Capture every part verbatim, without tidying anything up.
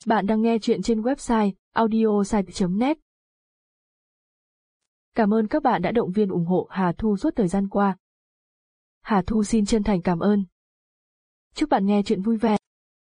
Bạn đang nghe chuyện trên website audiosite chấm net. Cảm ơn các bạn đã động viên ủng hộ Hà Thu suốt thời gian qua. Hà Thu xin chân thành cảm ơn. Chúc bạn nghe chuyện vui vẻ.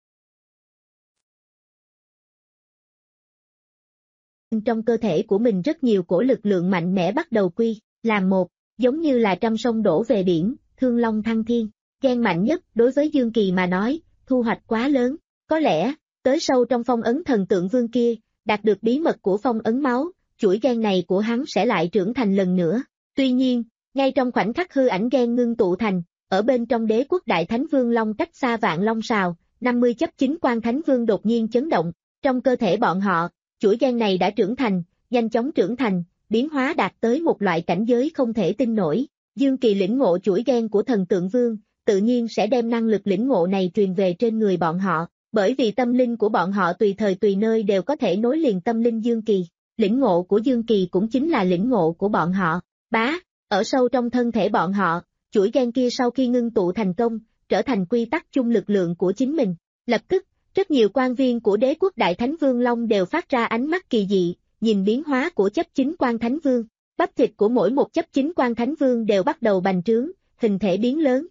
Trong cơ thể của mình rất nhiều cổ lực lượng mạnh mẽ bắt đầu quy, làm một, giống như là trăm sông đổ về biển, thương long thăng thiên. Gan mạnh nhất đối với Dương Kỳ mà nói, thu hoạch quá lớn, có lẽ, tới sâu trong phong ấn thần tượng vương kia, đạt được bí mật của phong ấn máu, chuỗi gan này của hắn sẽ lại trưởng thành lần nữa. Tuy nhiên, ngay trong khoảnh khắc hư ảnh gan ngưng tụ thành, ở bên trong đế quốc đại thánh vương long cách xa vạn long sào, năm mươi chấp chính quan thánh vương đột nhiên chấn động, trong cơ thể bọn họ, chuỗi gan này đã trưởng thành, nhanh chóng trưởng thành, biến hóa đạt tới một loại cảnh giới không thể tin nổi. Dương Kỳ lĩnh ngộ chuỗi gan của thần tượng vương, tự nhiên sẽ đem năng lực lĩnh ngộ này truyền về trên người bọn họ, bởi vì tâm linh của bọn họ tùy thời tùy nơi đều có thể nối liền tâm linh Dương Kỳ. Lĩnh ngộ của Dương Kỳ cũng chính là lĩnh ngộ của bọn họ. Bá, ở sâu trong thân thể bọn họ, chuỗi gan kia sau khi ngưng tụ thành công, trở thành quy tắc chung lực lượng của chính mình. Lập tức, rất nhiều quan viên của đế quốc đại thánh vương Long đều phát ra ánh mắt kỳ dị, nhìn biến hóa của chấp chính quan thánh vương. Bắp thịt của mỗi một chấp chính quan thánh vương đều bắt đầu bành trướng, hình thể biến lớn.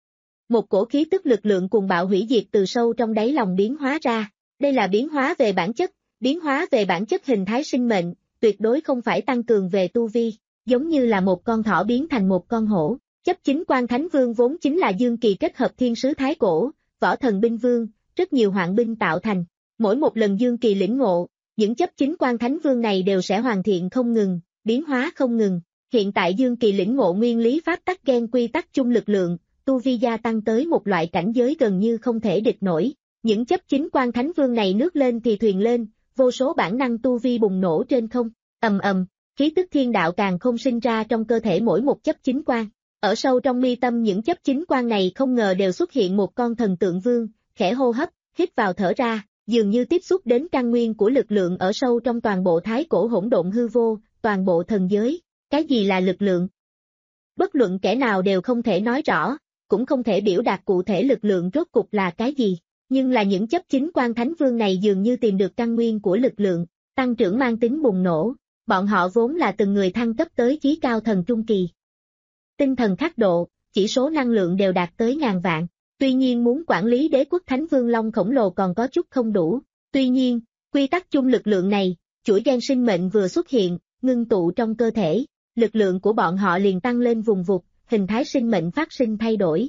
Một cổ khí tức lực lượng cuồng bạo hủy diệt từ sâu trong đáy lòng biến hóa ra. Đây là biến hóa về bản chất, biến hóa về bản chất hình thái sinh mệnh, tuyệt đối không phải tăng cường về tu vi, giống như là một con thỏ biến thành một con hổ. Chấp chính quan thánh vương vốn chính là Dương Kỳ kết hợp thiên sứ thái cổ, võ thần binh vương, rất nhiều hoạn binh tạo thành. Mỗi một lần Dương Kỳ lĩnh ngộ, những chấp chính quan thánh vương này đều sẽ hoàn thiện không ngừng, biến hóa không ngừng. Hiện tại Dương Kỳ lĩnh ngộ nguyên lý pháp tắc gen quy tắc chung lực lượng, tu vi gia tăng tới một loại cảnh giới gần như không thể địch nổi. Những chấp chính quan thánh vương này nước lên thì thuyền lên, vô số bản năng tu vi bùng nổ trên không, ầm ầm, khí tức thiên đạo càng không sinh ra trong cơ thể mỗi một chấp chính quan. Ở sâu trong mi tâm những chấp chính quan này không ngờ đều xuất hiện một con thần tượng vương, khẽ hô hấp, hít vào thở ra, dường như tiếp xúc đến căn nguyên của lực lượng ở sâu trong toàn bộ thái cổ hỗn độn hư vô, toàn bộ thần giới. Cái gì là lực lượng? Bất luận kẻ nào đều không thể nói rõ, cũng không thể biểu đạt cụ thể lực lượng rốt cục là cái gì, nhưng là những chấp chính quan thánh vương này dường như tìm được căn nguyên của lực lượng, tăng trưởng mang tính bùng nổ, bọn họ vốn là từng người thăng cấp tới chí cao thần trung kỳ. Tinh thần khắc độ, chỉ số năng lượng đều đạt tới ngàn vạn, tuy nhiên muốn quản lý đế quốc thánh vương long khổng lồ còn có chút không đủ, tuy nhiên, quy tắc chung lực lượng này, chuỗi gen sinh mệnh vừa xuất hiện, ngưng tụ trong cơ thể, lực lượng của bọn họ liền tăng lên vùng vụt, hình thái sinh mệnh phát sinh thay đổi.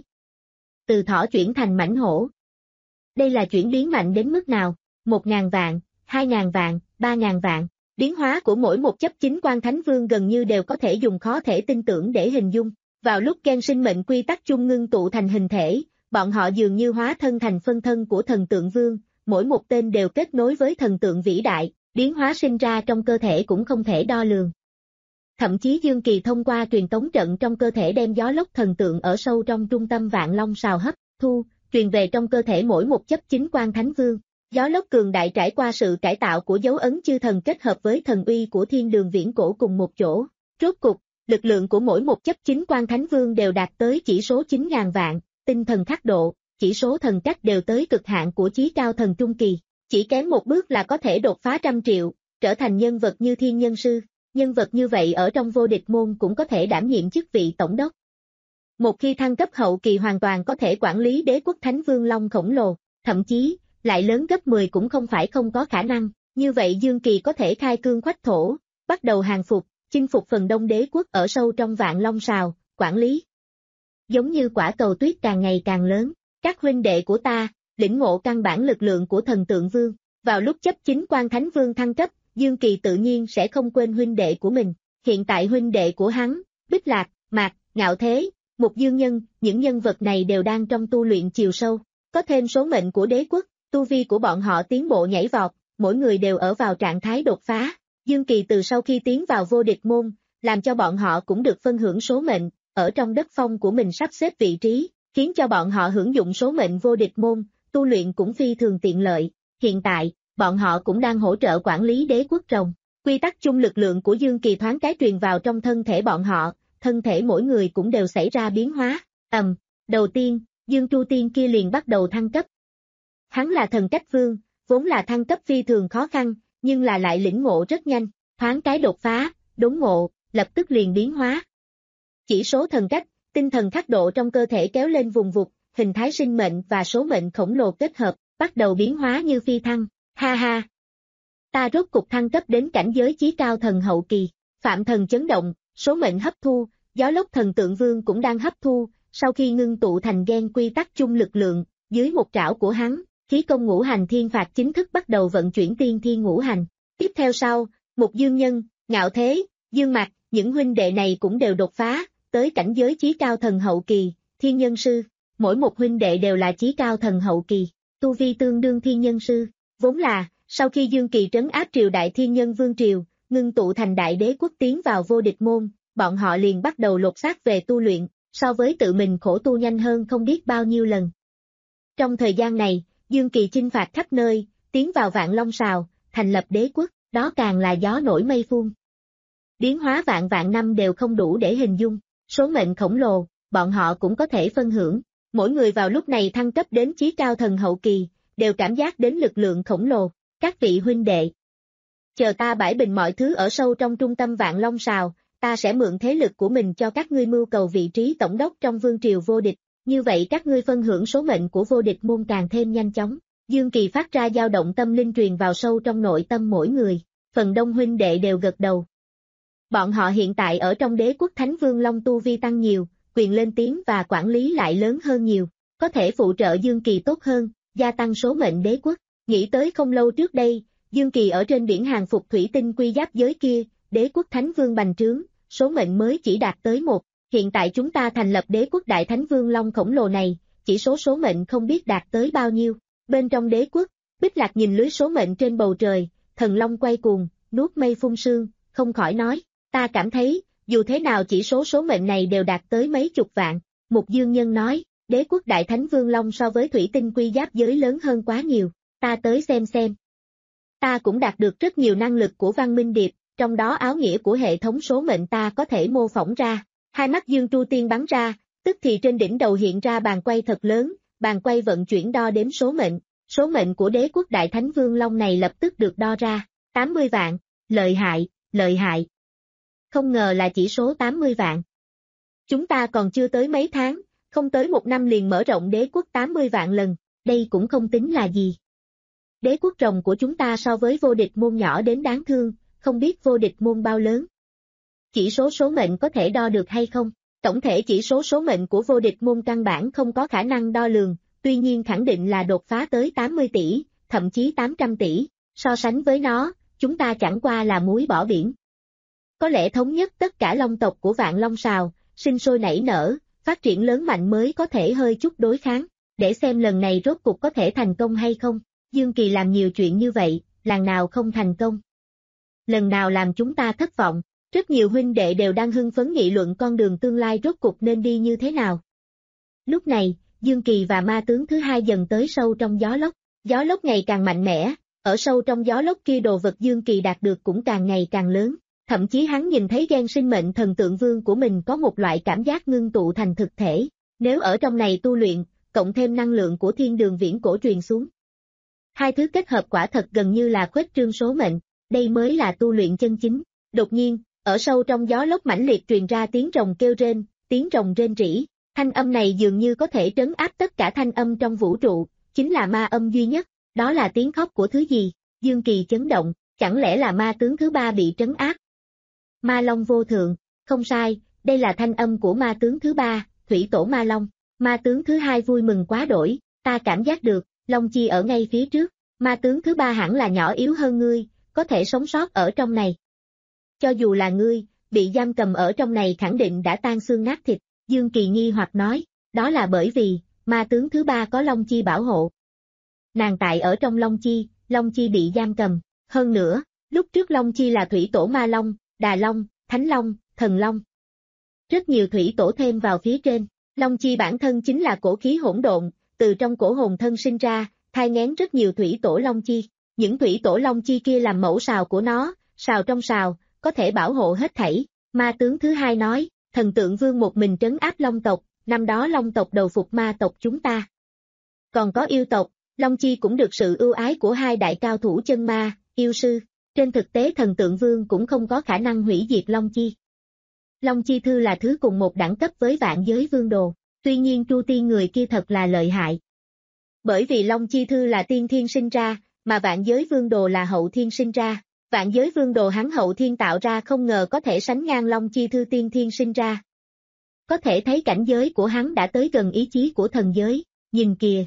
Từ thỏ chuyển thành mãnh hổ. Đây là chuyển biến mạnh đến mức nào? Một ngàn vạn, hai ngàn vạn, ba ngàn vạn. Biến hóa của mỗi một chấp chính quan thánh vương gần như đều có thể dùng khó thể tin tưởng để hình dung. Vào lúc gen sinh mệnh quy tắc chung ngưng tụ thành hình thể, bọn họ dường như hóa thân thành phân thân của thần tượng vương, mỗi một tên đều kết nối với thần tượng vĩ đại, biến hóa sinh ra trong cơ thể cũng không thể đo lường. Thậm chí Dương Kỳ thông qua truyền tống trận trong cơ thể đem gió lốc thần tượng ở sâu trong trung tâm vạn long sào hấp, thu, truyền về trong cơ thể mỗi một chấp chính quan thánh vương. Gió lốc cường đại trải qua sự cải tạo của dấu ấn chư thần kết hợp với thần uy của thiên đường viễn cổ cùng một chỗ. Rốt cục, lực lượng của mỗi một chấp chính quan thánh vương đều đạt tới chỉ số chín ngàn vạn, tinh thần khắc độ, chỉ số thần cách đều tới cực hạn của chí cao thần trung kỳ. Chỉ kém một bước là có thể đột phá trăm triệu, trở thành nhân vật như thiên nhân sư. Nhân vật như vậy ở trong vô địch môn cũng có thể đảm nhiệm chức vị tổng đốc. Một khi thăng cấp hậu kỳ hoàn toàn có thể quản lý đế quốc thánh vương long khổng lồ, thậm chí, lại lớn gấp mười cũng không phải không có khả năng. Như vậy Dương Kỳ có thể khai cương khoách thổ, bắt đầu hàng phục, chinh phục phần đông đế quốc ở sâu trong vạn long sào, quản lý. Giống như quả cầu tuyết càng ngày càng lớn, các huynh đệ của ta, lĩnh ngộ căn bản lực lượng của thần tượng vương, vào lúc chấp chính quan thánh vương thăng cấp, Dương Kỳ tự nhiên sẽ không quên huynh đệ của mình. Hiện tại huynh đệ của hắn, Bích Lạc, Mạc, Ngạo Thế, Mục Dương Nhân, những nhân vật này đều đang trong tu luyện chiều sâu, có thêm số mệnh của đế quốc, tu vi của bọn họ tiến bộ nhảy vọt, mỗi người đều ở vào trạng thái đột phá. Dương Kỳ từ sau khi tiến vào vô địch môn, làm cho bọn họ cũng được phân hưởng số mệnh, ở trong đất phong của mình sắp xếp vị trí, khiến cho bọn họ hưởng dụng số mệnh vô địch môn, tu luyện cũng phi thường tiện lợi. Hiện tại, bọn họ cũng đang hỗ trợ quản lý đế quốc rồng. Quy tắc chung lực lượng của Dương Kỳ thoáng cái truyền vào trong thân thể bọn họ, thân thể mỗi người cũng đều xảy ra biến hóa. Ầm, đầu tiên, Dương Tru Tiên kia liền bắt đầu thăng cấp. Hắn là thần cách vương, vốn là thăng cấp phi thường khó khăn, nhưng là lại lĩnh ngộ rất nhanh, thoáng cái đột phá, đốn ngộ, lập tức liền biến hóa. Chỉ số thần cách, tinh thần khắc độ trong cơ thể kéo lên vùng vụt, hình thái sinh mệnh và số mệnh khổng lồ kết hợp, bắt đầu biến hóa như phi thăng, ha ha. Ta rốt cục thăng cấp đến cảnh giới chí cao thần hậu kỳ, Phạm Thần chấn động, số mệnh hấp thu, Gió Lốc Thần Tượng Vương cũng đang hấp thu, sau khi ngưng tụ thành gen quy tắc chung lực lượng, dưới một trảo của hắn, khí công ngũ hành thiên phạt chính thức bắt đầu vận chuyển tiên thiên ngũ hành. Tiếp theo sau, Mục Dương Nhân, Ngạo Thế, Dương Mạc, những huynh đệ này cũng đều đột phá, tới cảnh giới chí cao thần hậu kỳ, thiên nhân sư, mỗi một huynh đệ đều là chí cao thần hậu kỳ, tu vi tương đương thiên nhân sư, vốn là, sau khi Dương Kỳ trấn áp triều đại thiên nhân vương triều, ngưng tụ thành đại đế quốc tiến vào vô địch môn, bọn họ liền bắt đầu lột xác về tu luyện, so với tự mình khổ tu nhanh hơn không biết bao nhiêu lần. Trong thời gian này, Dương Kỳ chinh phạt khắp nơi, tiến vào Vạn Long Sào, thành lập đế quốc, đó càng là gió nổi mây phun. Biến hóa vạn vạn năm đều không đủ để hình dung, số mệnh khổng lồ, bọn họ cũng có thể phân hưởng, mỗi người vào lúc này thăng cấp đến chí cao thần hậu kỳ, đều cảm giác đến lực lượng khổng lồ, các vị huynh đệ. Chờ ta bãi bình mọi thứ ở sâu trong trung tâm Vạn Long Sào, ta sẽ mượn thế lực của mình cho các ngươi mưu cầu vị trí tổng đốc trong vương triều vô địch, như vậy các ngươi phân hưởng số mệnh của vô địch môn càng thêm nhanh chóng. Dương Kỳ phát ra dao động tâm linh truyền vào sâu trong nội tâm mỗi người, phần đông huynh đệ đều gật đầu. Bọn họ hiện tại ở trong đế quốc Thánh Vương Long tu vi tăng nhiều, quyền lên tiếng và quản lý lại lớn hơn nhiều, có thể phụ trợ Dương Kỳ tốt hơn, gia tăng số mệnh đế quốc. Nghĩ tới không lâu trước đây, Dương Kỳ ở trên biển hàng phục thủy tinh quy giáp giới kia, đế quốc Thánh Vương bành trướng, số mệnh mới chỉ đạt tới một, hiện tại chúng ta thành lập đế quốc Đại Thánh Vương Long khổng lồ này, chỉ số số mệnh không biết đạt tới bao nhiêu. Bên trong đế quốc, Bích Lạc nhìn lưới số mệnh trên bầu trời, thần long quay cuồng, nuốt mây phun sương, không khỏi nói, ta cảm thấy, dù thế nào chỉ số số mệnh này đều đạt tới mấy chục vạn. Mục Dương Nhân nói, đế quốc Đại Thánh Vương Long so với thủy tinh quy giáp giới lớn hơn quá nhiều, ta tới xem xem. Ta cũng đạt được rất nhiều năng lực của Văn Minh Điệp, trong đó áo nghĩa của hệ thống số mệnh ta có thể mô phỏng ra. Hai mắt Dương Tru Tiên bắn ra, tức thì trên đỉnh đầu hiện ra bàn quay thật lớn, bàn quay vận chuyển đo đếm số mệnh. Số mệnh của đế quốc Đại Thánh Vương Long này lập tức được đo ra, tám mươi vạn, lợi hại, lợi hại. Không ngờ là chỉ số tám mươi vạn. Chúng ta còn chưa tới mấy tháng, không tới một năm liền mở rộng đế quốc tám mươi vạn lần, đây cũng không tính là gì. Đế quốc rồng của chúng ta so với vô địch môn nhỏ đến đáng thương, không biết vô địch môn bao lớn. Chỉ số số mệnh có thể đo được hay không? Tổng thể chỉ số số mệnh của vô địch môn căn bản không có khả năng đo lường, tuy nhiên khẳng định là đột phá tới tám mươi tỷ, thậm chí tám trăm tỷ, so sánh với nó, chúng ta chẳng qua là muối bỏ biển. Có lẽ thống nhất tất cả long tộc của Vạn Long Sào, sinh sôi nảy nở, phát triển lớn mạnh mới có thể hơi chút đối kháng, để xem lần này rốt cuộc có thể thành công hay không. Dương Kỳ làm nhiều chuyện như vậy, lần nào không thành công. Lần nào làm chúng ta thất vọng, rất nhiều huynh đệ đều đang hưng phấn nghị luận con đường tương lai rốt cuộc nên đi như thế nào. Lúc này, Dương Kỳ và ma tướng thứ hai dần tới sâu trong gió lốc, gió lốc ngày càng mạnh mẽ, ở sâu trong gió lốc kia đồ vật Dương Kỳ đạt được cũng càng ngày càng lớn, thậm chí hắn nhìn thấy gen sinh mệnh thần tượng vương của mình có một loại cảm giác ngưng tụ thành thực thể, nếu ở trong này tu luyện, cộng thêm năng lượng của thiên đường viễn cổ truyền xuống. Hai thứ kết hợp quả thật gần như là khuếch trương số mệnh, đây mới là tu luyện chân chính. Đột nhiên, ở sâu trong gió lốc mãnh liệt truyền ra tiếng rồng kêu rên, tiếng rồng rên rỉ, thanh âm này dường như có thể trấn áp tất cả thanh âm trong vũ trụ, chính là ma âm duy nhất, đó là tiếng khóc của thứ gì? Dương Kỳ chấn động, chẳng lẽ là ma tướng thứ ba bị trấn áp? Ma Long vô thượng, không sai, đây là thanh âm của ma tướng thứ ba, Thủy Tổ Ma Long. Ma tướng thứ hai vui mừng quá đổi, ta cảm giác được, Long Chi ở ngay phía trước, ma tướng thứ ba hẳn là nhỏ yếu hơn ngươi, có thể sống sót ở trong này. Cho dù là ngươi, bị giam cầm ở trong này khẳng định đã tan xương nát thịt, Dương Kỳ nghi hoặc nói, đó là bởi vì, ma tướng thứ ba có Long Chi bảo hộ. Nàng tại ở trong Long Chi, Long Chi bị giam cầm, hơn nữa, lúc trước Long Chi là Thủy Tổ Ma Long, Đà Long, Thánh Long, Thần Long. Rất nhiều thủy tổ thêm vào phía trên, Long Chi bản thân chính là cổ khí hỗn độn, từ trong cổ hồn thân sinh ra, thai nghén rất nhiều thủy tổ Long Chi. Những thủy tổ Long Chi kia làm mẫu sào của nó, sào trong sào, có thể bảo hộ hết thảy. Ma tướng thứ hai nói, thần tượng vương một mình trấn áp Long tộc, năm đó Long tộc đầu phục ma tộc chúng ta. Còn có yêu tộc, Long Chi cũng được sự ưu ái của hai đại cao thủ chân ma, yêu sư. Trên thực tế thần tượng vương cũng không có khả năng hủy diệt Long Chi. Long Chi thư là thứ cùng một đẳng cấp với vạn giới vương đồ, tuy nhiên Chu Tiên người kia thật là lợi hại. Bởi vì Long Chi thư là tiên thiên sinh ra, mà vạn giới vương đồ là hậu thiên sinh ra. Vạn giới vương đồ hắn hậu thiên tạo ra không ngờ có thể sánh ngang Long Chi thư tiên thiên sinh ra. Có thể thấy cảnh giới của hắn đã tới gần ý chí của thần giới, nhìn kìa.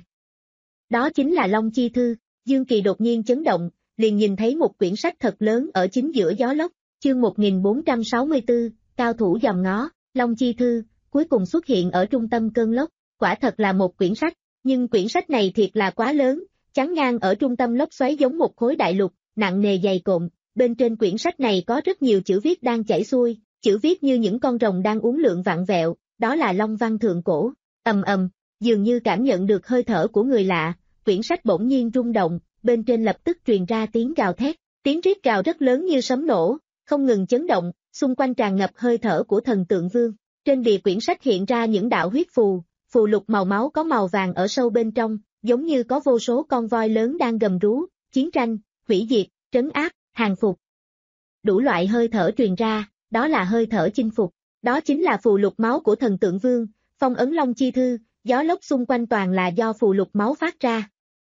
Đó chính là Long Chi thư. Dương Kỳ đột nhiên chấn động, liền nhìn thấy một quyển sách thật lớn ở chính giữa gió lốc, chương một nghìn bốn trăm sáu mươi tư, cao thủ dòm ngó, Long Chi thư, cuối cùng xuất hiện ở trung tâm cơn lốc, quả thật là một quyển sách, nhưng quyển sách này thiệt là quá lớn, chắn ngang ở trung tâm lốc xoáy giống một khối đại lục, nặng nề dày cộm, bên trên quyển sách này có rất nhiều chữ viết đang chảy xuôi, chữ viết như những con rồng đang uốn lượn vặn vẹo, đó là Long văn thượng cổ, ầm ầm, dường như cảm nhận được hơi thở của người lạ, quyển sách bỗng nhiên rung động, bên trên lập tức truyền ra tiếng gào thét, tiếng rít gào rất lớn như sấm nổ, không ngừng chấn động, xung quanh tràn ngập hơi thở của thần tượng vương. Trên bìa quyển sách hiện ra những đạo huyết phù, phù lục màu máu có màu vàng ở sâu bên trong, giống như có vô số con voi lớn đang gầm rú, chiến tranh, hủy diệt, trấn áp, hàng phục. Đủ loại hơi thở truyền ra, đó là hơi thở chinh phục, đó chính là phù lục máu của thần tượng vương, phong ấn Long Chi thư, gió lốc xung quanh toàn là do phù lục máu phát ra.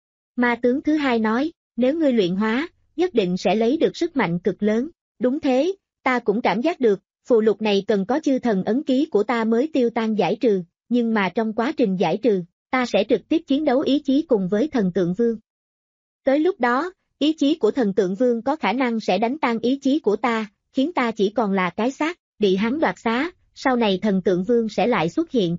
Ma tướng thứ hai nói, nếu ngươi luyện hóa, nhất định sẽ lấy được sức mạnh cực lớn, đúng thế, ta cũng cảm giác được, phù lục này cần có chư thần ấn ký của ta mới tiêu tan giải trừ, nhưng mà trong quá trình giải trừ, ta sẽ trực tiếp chiến đấu ý chí cùng với thần tượng vương. Tới lúc đó, ý chí của thần tượng vương có khả năng sẽ đánh tan ý chí của ta, khiến ta chỉ còn là cái xác, bị hắn đoạt xá, sau này thần tượng vương sẽ lại xuất hiện.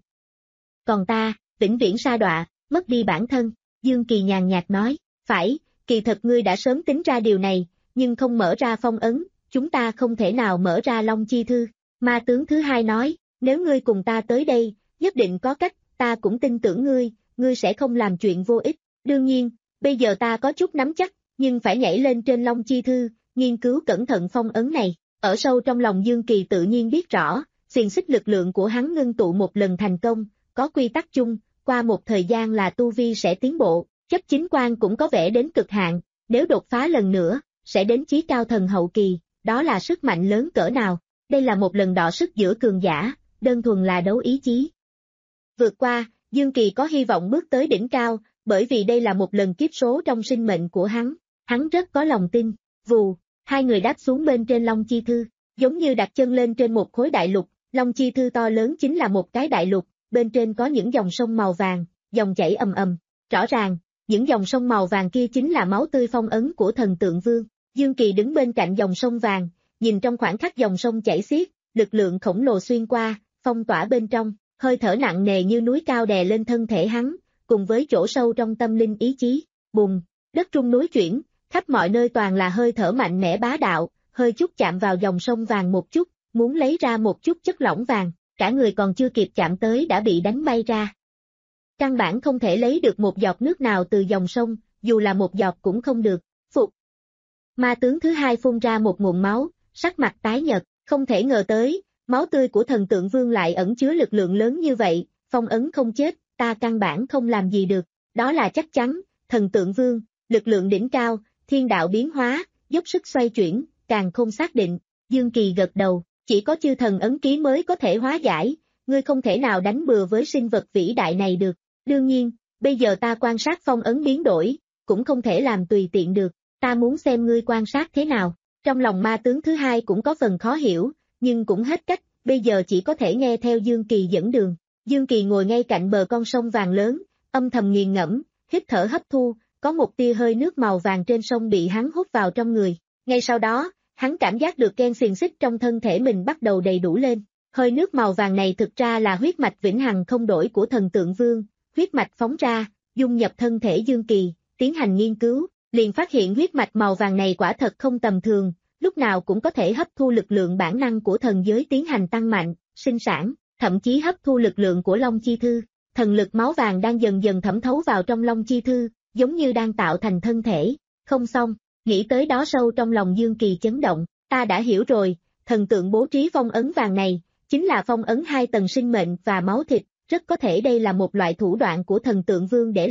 Còn ta, vĩnh viễn sa đọa, mất đi bản thân, Dương Kỳ nhàn nhạt nói, phải, kỳ thật ngươi đã sớm tính ra điều này, nhưng không mở ra phong ấn, chúng ta không thể nào mở ra Long Chi thư. Ma tướng thứ hai nói, nếu ngươi cùng ta tới đây, nhất định có cách, ta cũng tin tưởng ngươi, ngươi sẽ không làm chuyện vô ích. Đương nhiên, bây giờ ta có chút nắm chắc, nhưng phải nhảy lên trên Long Chi thư, nghiên cứu cẩn thận phong ấn này. Ở sâu trong lòng Dương Kỳ tự nhiên biết rõ, xiềng xích lực lượng của hắn ngưng tụ một lần thành công, có quy tắc chung, qua một thời gian là tu vi sẽ tiến bộ, chấp chính quan cũng có vẻ đến cực hạn, nếu đột phá lần nữa, sẽ đến chí cao thần hậu kỳ, đó là sức mạnh lớn cỡ nào, đây là một lần đọ sức giữa cường giả, đơn thuần là đấu ý chí. Vượt qua, Dương Kỳ có hy vọng bước tới đỉnh cao, bởi vì đây là một lần kiếp số trong sinh mệnh của hắn, hắn rất có lòng tin, vù, hai người đáp xuống bên trên Long Chi thư, giống như đặt chân lên trên một khối đại lục, Long Chi thư to lớn chính là một cái đại lục, bên trên có những dòng sông màu vàng, dòng chảy ầm ầm, rõ ràng, những dòng sông màu vàng kia chính là máu tươi phong ấn của thần tượng vương. Dương Kỳ đứng bên cạnh dòng sông vàng, nhìn trong khoảng khắc dòng sông chảy xiết, lực lượng khổng lồ xuyên qua, phong tỏa bên trong, hơi thở nặng nề như núi cao đè lên thân thể hắn, cùng với chỗ sâu trong tâm linh ý chí, bùng, đất rung núi chuyển, khắp mọi nơi toàn là hơi thở mạnh mẽ bá đạo, hơi chút chạm vào dòng sông vàng một chút, muốn lấy ra một chút chất lỏng vàng, cả người còn chưa kịp chạm tới đã bị đánh bay ra. Căn bản không thể lấy được một giọt nước nào từ dòng sông, dù là một giọt cũng không được, phục. Ma tướng thứ hai phun ra một nguồn máu, sắc mặt tái nhợt, không thể ngờ tới, máu tươi của thần tượng vương lại ẩn chứa lực lượng lớn như vậy, phong ấn không chết, ta căn bản không làm gì được, đó là chắc chắn, thần tượng vương, lực lượng đỉnh cao, thiên đạo biến hóa, dốc sức xoay chuyển, càng không xác định, Dương Kỳ gật đầu, chỉ có chư thần ấn ký mới có thể hóa giải, ngươi không thể nào đánh bừa với sinh vật vĩ đại này được, đương nhiên, bây giờ ta quan sát phong ấn biến đổi, cũng không thể làm tùy tiện được, ta muốn xem ngươi quan sát thế nào, trong lòng ma tướng thứ hai cũng có phần khó hiểu, nhưng cũng hết cách, bây giờ chỉ có thể nghe theo Dương Kỳ dẫn đường, Dương Kỳ ngồi ngay cạnh bờ con sông vàng lớn, âm thầm nghiền ngẫm, hít thở hấp thu, có một tia hơi nước màu vàng trên sông bị hắn hút vào trong người, ngay sau đó, hắn cảm giác được gen xiềng xích trong thân thể mình bắt đầu đầy đủ lên, hơi nước màu vàng này thực ra là huyết mạch vĩnh hằng không đổi của thần tượng vương, huyết mạch phóng ra, dung nhập thân thể Dương Kỳ, tiến hành nghiên cứu, liền phát hiện huyết mạch màu vàng này quả thật không tầm thường, lúc nào cũng có thể hấp thu lực lượng bản năng của thần giới tiến hành tăng mạnh, sinh sản, thậm chí hấp thu lực lượng của Long Chi thư, thần lực máu vàng đang dần dần thẩm thấu vào trong Long Chi thư, giống như đang tạo thành thân thể, không xong, nghĩ tới đó sâu trong lòng Dương Kỳ chấn động, ta đã hiểu rồi, thần tượng bố trí phong ấn vàng này, chính là phong ấn hai tầng sinh mệnh và máu thịt, rất có thể đây là một loại thủ đoạn của thần tượng vương để lại,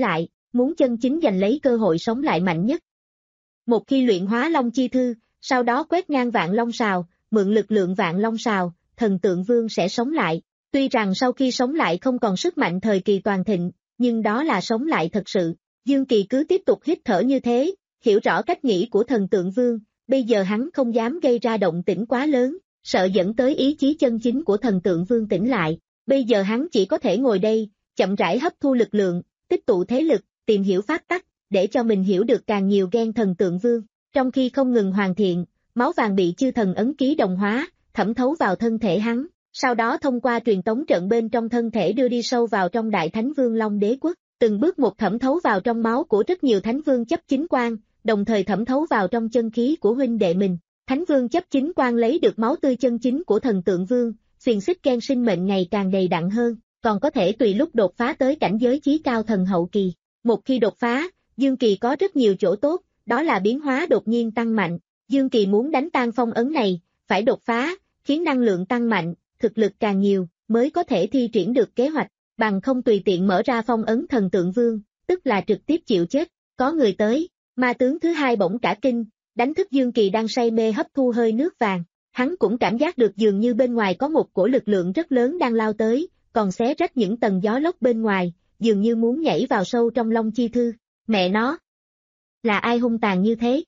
muốn chân chính giành lấy cơ hội sống lại mạnh nhất. Một khi luyện hóa Long Chi Thư, sau đó quét ngang Vạn Long Sào, mượn lực lượng Vạn Long Sào, Thần Tượng Vương sẽ sống lại. Tuy rằng sau khi sống lại không còn sức mạnh thời kỳ toàn thịnh, nhưng đó là sống lại thật sự. Dương Kỳ cứ tiếp tục hít thở như thế, hiểu rõ cách nghĩ của Thần Tượng Vương, bây giờ hắn không dám gây ra động tĩnh quá lớn, sợ dẫn tới ý chí chân chính của Thần Tượng Vương tỉnh lại. Bây giờ hắn chỉ có thể ngồi đây, chậm rãi hấp thu lực lượng, tích tụ thế lực, tìm hiểu pháp tắc, để cho mình hiểu được càng nhiều gen Thần Tượng Vương. Trong khi không ngừng hoàn thiện, máu vàng bị chư thần ấn ký đồng hóa, thẩm thấu vào thân thể hắn, sau đó thông qua truyền tống trận bên trong thân thể đưa đi sâu vào trong Đại Thánh Vương Long Đế Quốc, từng bước một thẩm thấu vào trong máu của rất nhiều Thánh Vương chấp chính quan, đồng thời thẩm thấu vào trong chân khí của huynh đệ mình. Thánh Vương chấp chính quan lấy được máu tươi chân chính của Thần Tượng Vương, xiềng xích gen sinh mệnh ngày càng đầy đặn hơn, còn có thể tùy lúc đột phá tới cảnh giới chí cao thần hậu kỳ. Một khi đột phá, Dương Kỳ có rất nhiều chỗ tốt, đó là biến hóa đột nhiên tăng mạnh. Dương Kỳ muốn đánh tan phong ấn này, phải đột phá, khiến năng lượng tăng mạnh, thực lực càng nhiều, mới có thể thi triển được kế hoạch, bằng không tùy tiện mở ra phong ấn Thần Tượng Vương, tức là trực tiếp chịu chết. Có người tới, ma tướng thứ hai bỗng cả kinh, đánh thức Dương Kỳ đang say mê hấp thu hơi nước vàng. Hắn cũng cảm giác được dường như bên ngoài có một cổ lực lượng rất lớn đang lao tới, còn xé rách những tầng gió lốc bên ngoài, dường như muốn nhảy vào sâu trong Long Chi Thư. Mẹ nó! Là ai hung tàn như thế?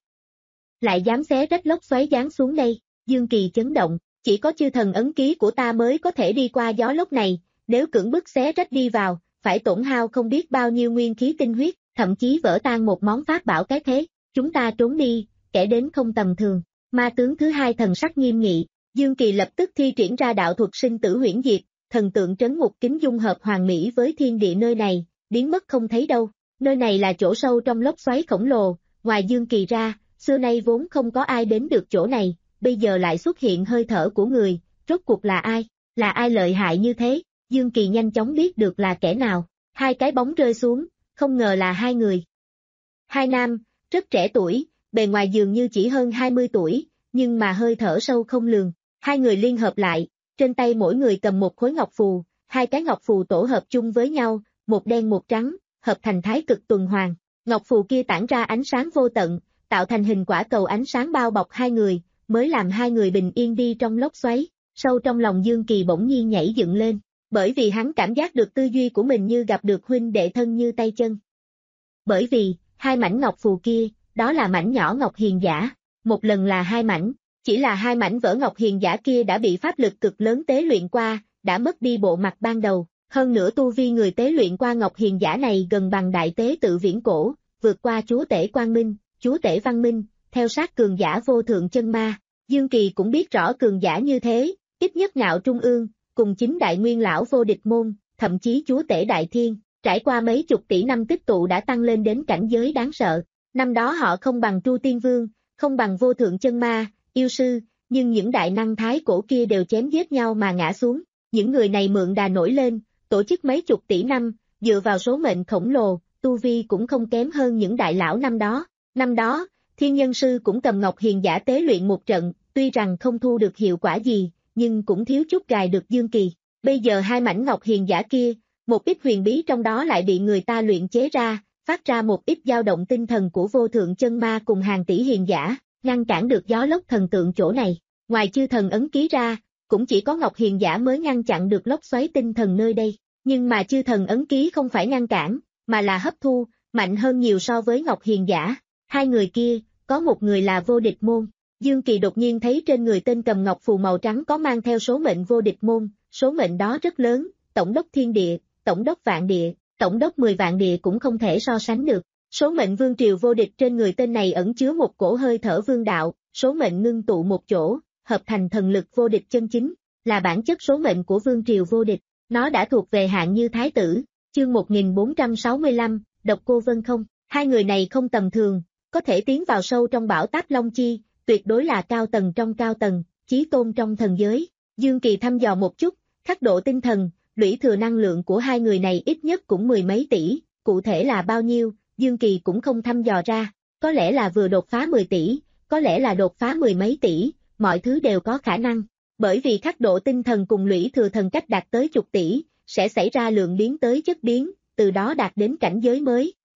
Lại dám xé rách lốc xoáy giáng xuống đây? Dương Kỳ chấn động, chỉ có chư thần ấn ký của ta mới có thể đi qua gió lốc này, nếu cưỡng bức xé rách đi vào, phải tổn hao không biết bao nhiêu nguyên khí tinh huyết, thậm chí vỡ tan một món pháp bảo cái thế. Chúng ta trốn đi, kẻ đến không tầm thường. Ma tướng thứ hai thần sắc nghiêm nghị, Dương Kỳ lập tức thi triển ra đạo thuật sinh tử huyễn diệt, thần tượng trấn ngục kính dung hợp hoàn mỹ với thiên địa nơi này, biến mất không thấy đâu. Nơi này là chỗ sâu trong lốc xoáy khổng lồ, ngoài Dương Kỳ ra, xưa nay vốn không có ai đến được chỗ này, bây giờ lại xuất hiện hơi thở của người, rốt cuộc là ai, là ai lợi hại như thế? Dương Kỳ nhanh chóng biết được là kẻ nào. Hai cái bóng rơi xuống, không ngờ là hai người. Hai nam, rất trẻ tuổi, bề ngoài dường như chỉ hơn hai mươi tuổi, nhưng mà hơi thở sâu không lường. Hai người liên hợp lại, trên tay mỗi người cầm một khối ngọc phù, hai cái ngọc phù tổ hợp chung với nhau, một đen một trắng, hợp thành thái cực tuần hoàn. Ngọc phù kia tản ra ánh sáng vô tận, tạo thành hình quả cầu ánh sáng bao bọc hai người, mới làm hai người bình yên đi trong lốc xoáy. Sâu trong lòng Dương Kỳ bỗng nhiên nhảy dựng lên, bởi vì hắn cảm giác được tư duy của mình như gặp được huynh đệ thân như tay chân. Bởi vì, hai mảnh ngọc phù kia, đó là mảnh nhỏ ngọc hiền giả, một lần là hai mảnh, chỉ là hai mảnh vỡ ngọc hiền giả kia đã bị pháp lực cực lớn tế luyện qua, đã mất đi bộ mặt ban đầu, hơn nữa tu vi người tế luyện qua ngọc hiền giả này gần bằng đại tế tự viễn cổ, vượt qua chúa tể quang minh, chúa tể văn minh, theo sát cường giả vô thượng chân ma. Dương Kỳ cũng biết rõ cường giả như thế, ít nhất Ngạo Trung ương, cùng chính đại nguyên lão vô địch môn, thậm chí chúa tể đại thiên, trải qua mấy chục tỷ năm tích tụ đã tăng lên đến cảnh giới đáng sợ. Năm đó họ không bằng Tru Tiên Vương, không bằng vô thượng chân ma, yêu sư, nhưng những đại năng thái cổ kia đều chém giết nhau mà ngã xuống. Những người này mượn đà nổi lên, tổ chức mấy chục tỷ năm, dựa vào số mệnh khổng lồ, tu vi cũng không kém hơn những đại lão năm đó. Năm đó, Thiên Nhân Sư cũng cầm ngọc hiền giả tế luyện một trận, tuy rằng không thu được hiệu quả gì, nhưng cũng thiếu chút gài được Dương Kỳ. Bây giờ hai mảnh ngọc hiền giả kia, một ít huyền bí trong đó lại bị người ta luyện chế ra, phát ra một ít dao động tinh thần của vô thượng chân ma cùng hàng tỷ hiền giả, ngăn cản được gió lốc thần tượng chỗ này. Ngoài chư thần ấn ký ra, cũng chỉ có ngọc hiền giả mới ngăn chặn được lốc xoáy tinh thần nơi đây. Nhưng mà chư thần ấn ký không phải ngăn cản, mà là hấp thu, mạnh hơn nhiều so với ngọc hiền giả. Hai người kia, có một người là vô địch môn. Dương Kỳ đột nhiên thấy trên người tên cầm ngọc phù màu trắng có mang theo số mệnh vô địch môn, số mệnh đó rất lớn, tổng đốc thiên địa, tổng đốc vạn địa, tổng đốc mười vạn địa cũng không thể so sánh được. Số mệnh vương triều vô địch trên người tên này ẩn chứa một cổ hơi thở vương đạo, số mệnh ngưng tụ một chỗ, hợp thành thần lực vô địch chân chính, là bản chất số mệnh của vương triều vô địch. Nó đã thuộc về hạng như thái tử. Chương một nghìn bốn trăm sáu mươi lăm, Độc Cô Vân Không. Hai người này không tầm thường, có thể tiến vào sâu trong bão táp Long Chi, tuyệt đối là cao tầng trong cao tầng, chí tôn trong thần giới. Dương Kỳ thăm dò một chút, khắc độ tinh thần, lũy thừa năng lượng của hai người này ít nhất cũng mười mấy tỷ, cụ thể là bao nhiêu, Dương Kỳ cũng không thăm dò ra, có lẽ là vừa đột phá mười tỷ, có lẽ là đột phá mười mấy tỷ, mọi thứ đều có khả năng. Bởi vì khắc độ tinh thần cùng lũy thừa thần cách đạt tới chục tỷ, sẽ xảy ra lượng biến tới chất biến, từ đó đạt đến cảnh giới mới.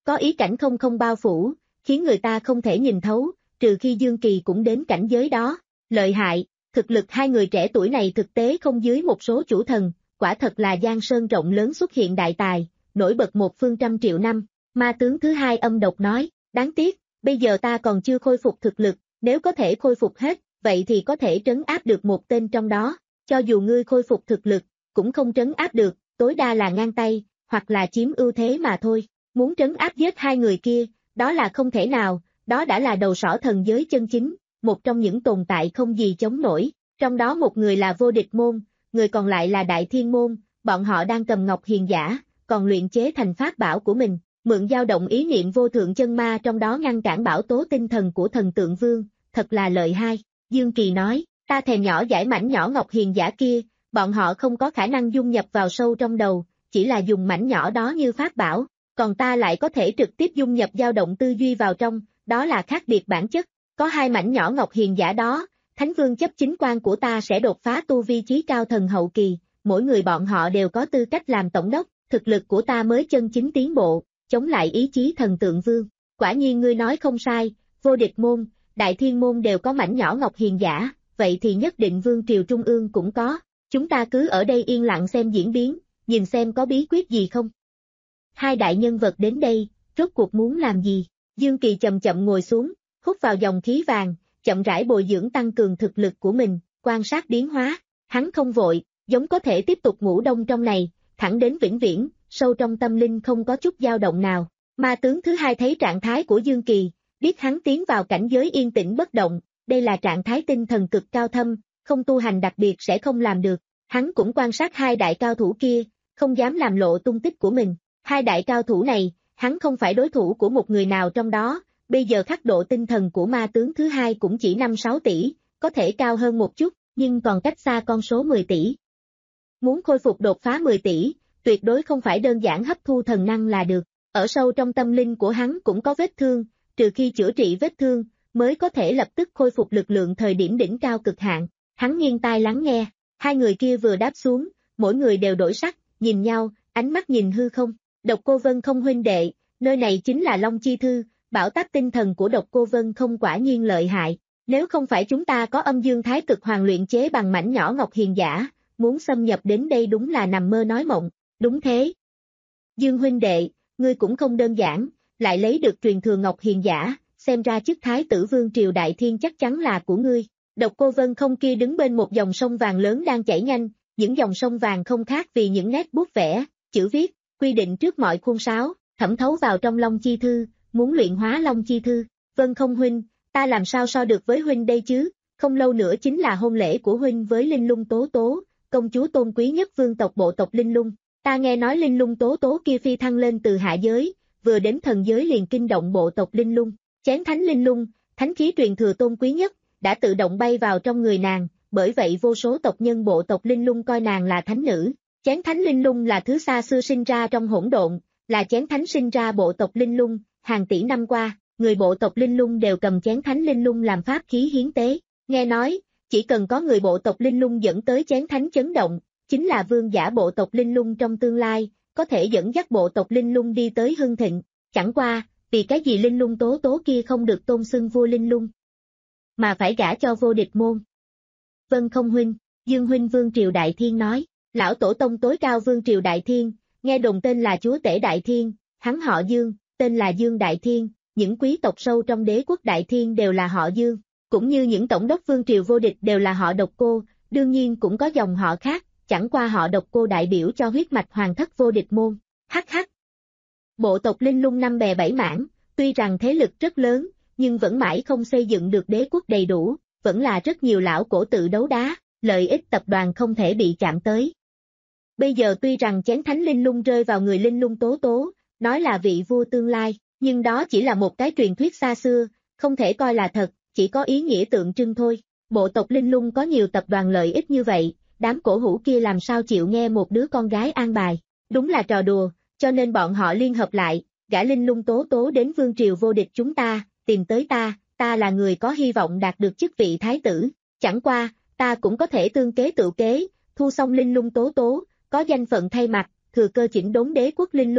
có ý cảnh không không bao phủ, khiến người ta không thể nhìn thấu, trừ khi Dương Kỳ cũng đến cảnh giới đó. Lợi hại, thực lực hai người trẻ tuổi này thực tế không dưới một số chủ thần, quả thật là giang sơn rộng lớn xuất hiện đại tài, nổi bật một phương trăm triệu năm. Ma tướng thứ hai âm độc nói, đáng tiếc, bây giờ ta còn chưa khôi phục thực lực, nếu có thể khôi phục hết, vậy thì có thể trấn áp được một tên trong đó, cho dù ngươi khôi phục thực lực, cũng không trấn áp được, tối đa là ngang tay, hoặc là chiếm ưu thế mà thôi. Muốn trấn áp giết hai người kia, đó là không thể nào, đó đã là đầu sỏ thần giới chân chính, một trong những tồn tại không gì chống nổi, trong đó một người là vô địch môn, người còn lại là đại thiên môn, bọn họ đang cầm ngọc hiền giả, còn luyện chế thành pháp bảo của mình, mượn dao động ý niệm vô thượng chân ma trong đó ngăn cản bảo tố tinh thần của thần tượng vương, thật là lợi hai. Dương Kỳ nói, ta thèm nhỏ giải mảnh nhỏ ngọc hiền giả kia, bọn họ không có khả năng dung nhập vào sâu trong đầu, chỉ là dùng mảnh nhỏ đó như pháp bảo, còn ta lại có thể trực tiếp dung nhập dao động tư duy vào trong, đó là khác biệt bản chất, có hai mảnh nhỏ ngọc hiền giả đó, thánh vương chấp chính quan của ta sẽ đột phá tu vi chí cao thần hậu kỳ, mỗi người bọn họ đều có tư cách làm tổng đốc, thực lực của ta mới chân chính tiến bộ, chống lại ý chí thần tượng vương. Quả nhiên ngươi nói không sai, vô địch môn, đại thiên môn đều có mảnh nhỏ ngọc hiền giả, vậy thì nhất định vương triều trung ương cũng có, chúng ta cứ ở đây yên lặng xem diễn biến, nhìn xem có bí quyết gì không. Hai đại nhân vật đến đây, rốt cuộc muốn làm gì? Dương Kỳ chậm chậm ngồi xuống, hút vào dòng khí vàng, chậm rãi bồi dưỡng tăng cường thực lực của mình, quan sát biến hóa, hắn không vội, giống có thể tiếp tục ngủ đông trong này, thẳng đến vĩnh viễn, sâu trong tâm linh không có chút dao động nào. Ma tướng thứ hai thấy trạng thái của Dương Kỳ, biết hắn tiến vào cảnh giới yên tĩnh bất động, đây là trạng thái tinh thần cực cao thâm, không tu hành đặc biệt sẽ không làm được. Hắn cũng quan sát hai đại cao thủ kia, không dám làm lộ tung tích của mình. Hai đại cao thủ này, hắn không phải đối thủ của một người nào trong đó, bây giờ khắc độ tinh thần của ma tướng thứ hai cũng chỉ năm sáu tỷ, có thể cao hơn một chút, nhưng còn cách xa con số mười tỷ. Muốn khôi phục đột phá mười tỷ, tuyệt đối không phải đơn giản hấp thu thần năng là được, ở sâu trong tâm linh của hắn cũng có vết thương, trừ khi chữa trị vết thương, mới có thể lập tức khôi phục lực lượng thời điểm đỉnh cao cực hạn. Hắn nghiêng tai lắng nghe, hai người kia vừa đáp xuống, mỗi người đều đổi sắc, nhìn nhau, ánh mắt nhìn hư không. Độc Cô Vân Không huynh đệ, nơi này chính là Long Chi Thư, bảo táp tinh thần của Độc Cô Vân Không quả nhiên lợi hại, nếu không phải chúng ta có âm dương thái cực hoàng luyện chế bằng mảnh nhỏ ngọc hiền giả, muốn xâm nhập đến đây đúng là nằm mơ nói mộng, đúng thế. Dương huynh đệ, ngươi cũng không đơn giản, lại lấy được truyền thừa ngọc hiền giả, xem ra chức thái tử vương triều đại thiên chắc chắn là của ngươi. Độc Cô Vân Không kia đứng bên một dòng sông vàng lớn đang chảy nhanh, những dòng sông vàng không khác vì những nét bút vẽ, chữ viết, quy định trước mọi khuôn sáo, thẩm thấu vào trong Long Chi Thư, muốn luyện hóa Long Chi Thư. Vân Không huynh, ta làm sao so được với huynh đây chứ, không lâu nữa chính là hôn lễ của huynh với Linh Lung Tố Tố, công chúa tôn quý nhất vương tộc bộ tộc Linh Lung. Ta nghe nói Linh Lung Tố Tố kia phi thăng lên từ hạ giới, vừa đến thần giới liền kinh động bộ tộc Linh Lung, chén thánh Linh Lung, thánh khí truyền thừa tôn quý nhất, đã tự động bay vào trong người nàng, bởi vậy vô số tộc nhân bộ tộc Linh Lung coi nàng là thánh nữ. Chén thánh Linh Lung là thứ xa xưa sinh ra trong hỗn độn, là chén thánh sinh ra bộ tộc Linh Lung, hàng tỷ năm qua, người bộ tộc Linh Lung đều cầm chén thánh Linh Lung làm pháp khí hiến tế. Nghe nói, chỉ cần có người bộ tộc Linh Lung dẫn tới chén thánh chấn động, chính là vương giả bộ tộc Linh Lung trong tương lai, có thể dẫn dắt bộ tộc Linh Lung đi tới hưng thịnh. Chẳng qua, vì cái gì Linh Lung Tố Tố kia không được tôn xưng vua Linh Lung, mà phải gả cho vô địch môn. Vân Không huynh, Dương huynh vương triều đại thiên nói, lão tổ tông tối cao vương triều đại thiên, nghe đồn tên là chúa tể đại thiên, hắn họ Dương, tên là Dương Đại Thiên, những quý tộc sâu trong đế quốc đại thiên đều là họ Dương, cũng như những tổng đốc vương triều vô địch đều là họ Độc Cô, đương nhiên cũng có dòng họ khác, chẳng qua họ Độc Cô đại biểu cho huyết mạch hoàng thất vô địch môn. Hắc hắc. Bộ tộc Linh Lung năm bè bảy mảng, tuy rằng thế lực rất lớn, nhưng vẫn mãi không xây dựng được đế quốc đầy đủ, vẫn là rất nhiều lão cổ tự đấu đá, lợi ích tập đoàn không thể bị chạm tới. Bây giờ tuy rằng chén thánh Linh Lung rơi vào người Linh Lung Tố Tố, nói là vị vua tương lai, nhưng đó chỉ là một cái truyền thuyết xa xưa, không thể coi là thật, chỉ có ý nghĩa tượng trưng thôi. Bộ tộc Linh Lung có nhiều tập đoàn lợi ích như vậy, đám cổ hủ kia làm sao chịu nghe một đứa con gái an bài, đúng là trò đùa, cho nên bọn họ liên hợp lại, gả Linh Lung Tố Tố đến vương triều vô địch chúng ta, tìm tới ta, ta là người có hy vọng đạt được chức vị thái tử, chẳng qua, ta cũng có thể tương kế tự kế, thu xong Linh Lung Tố Tố, có danh phận thay mặt, thừa cơ chỉnh đốn đế quốc Linh Lung,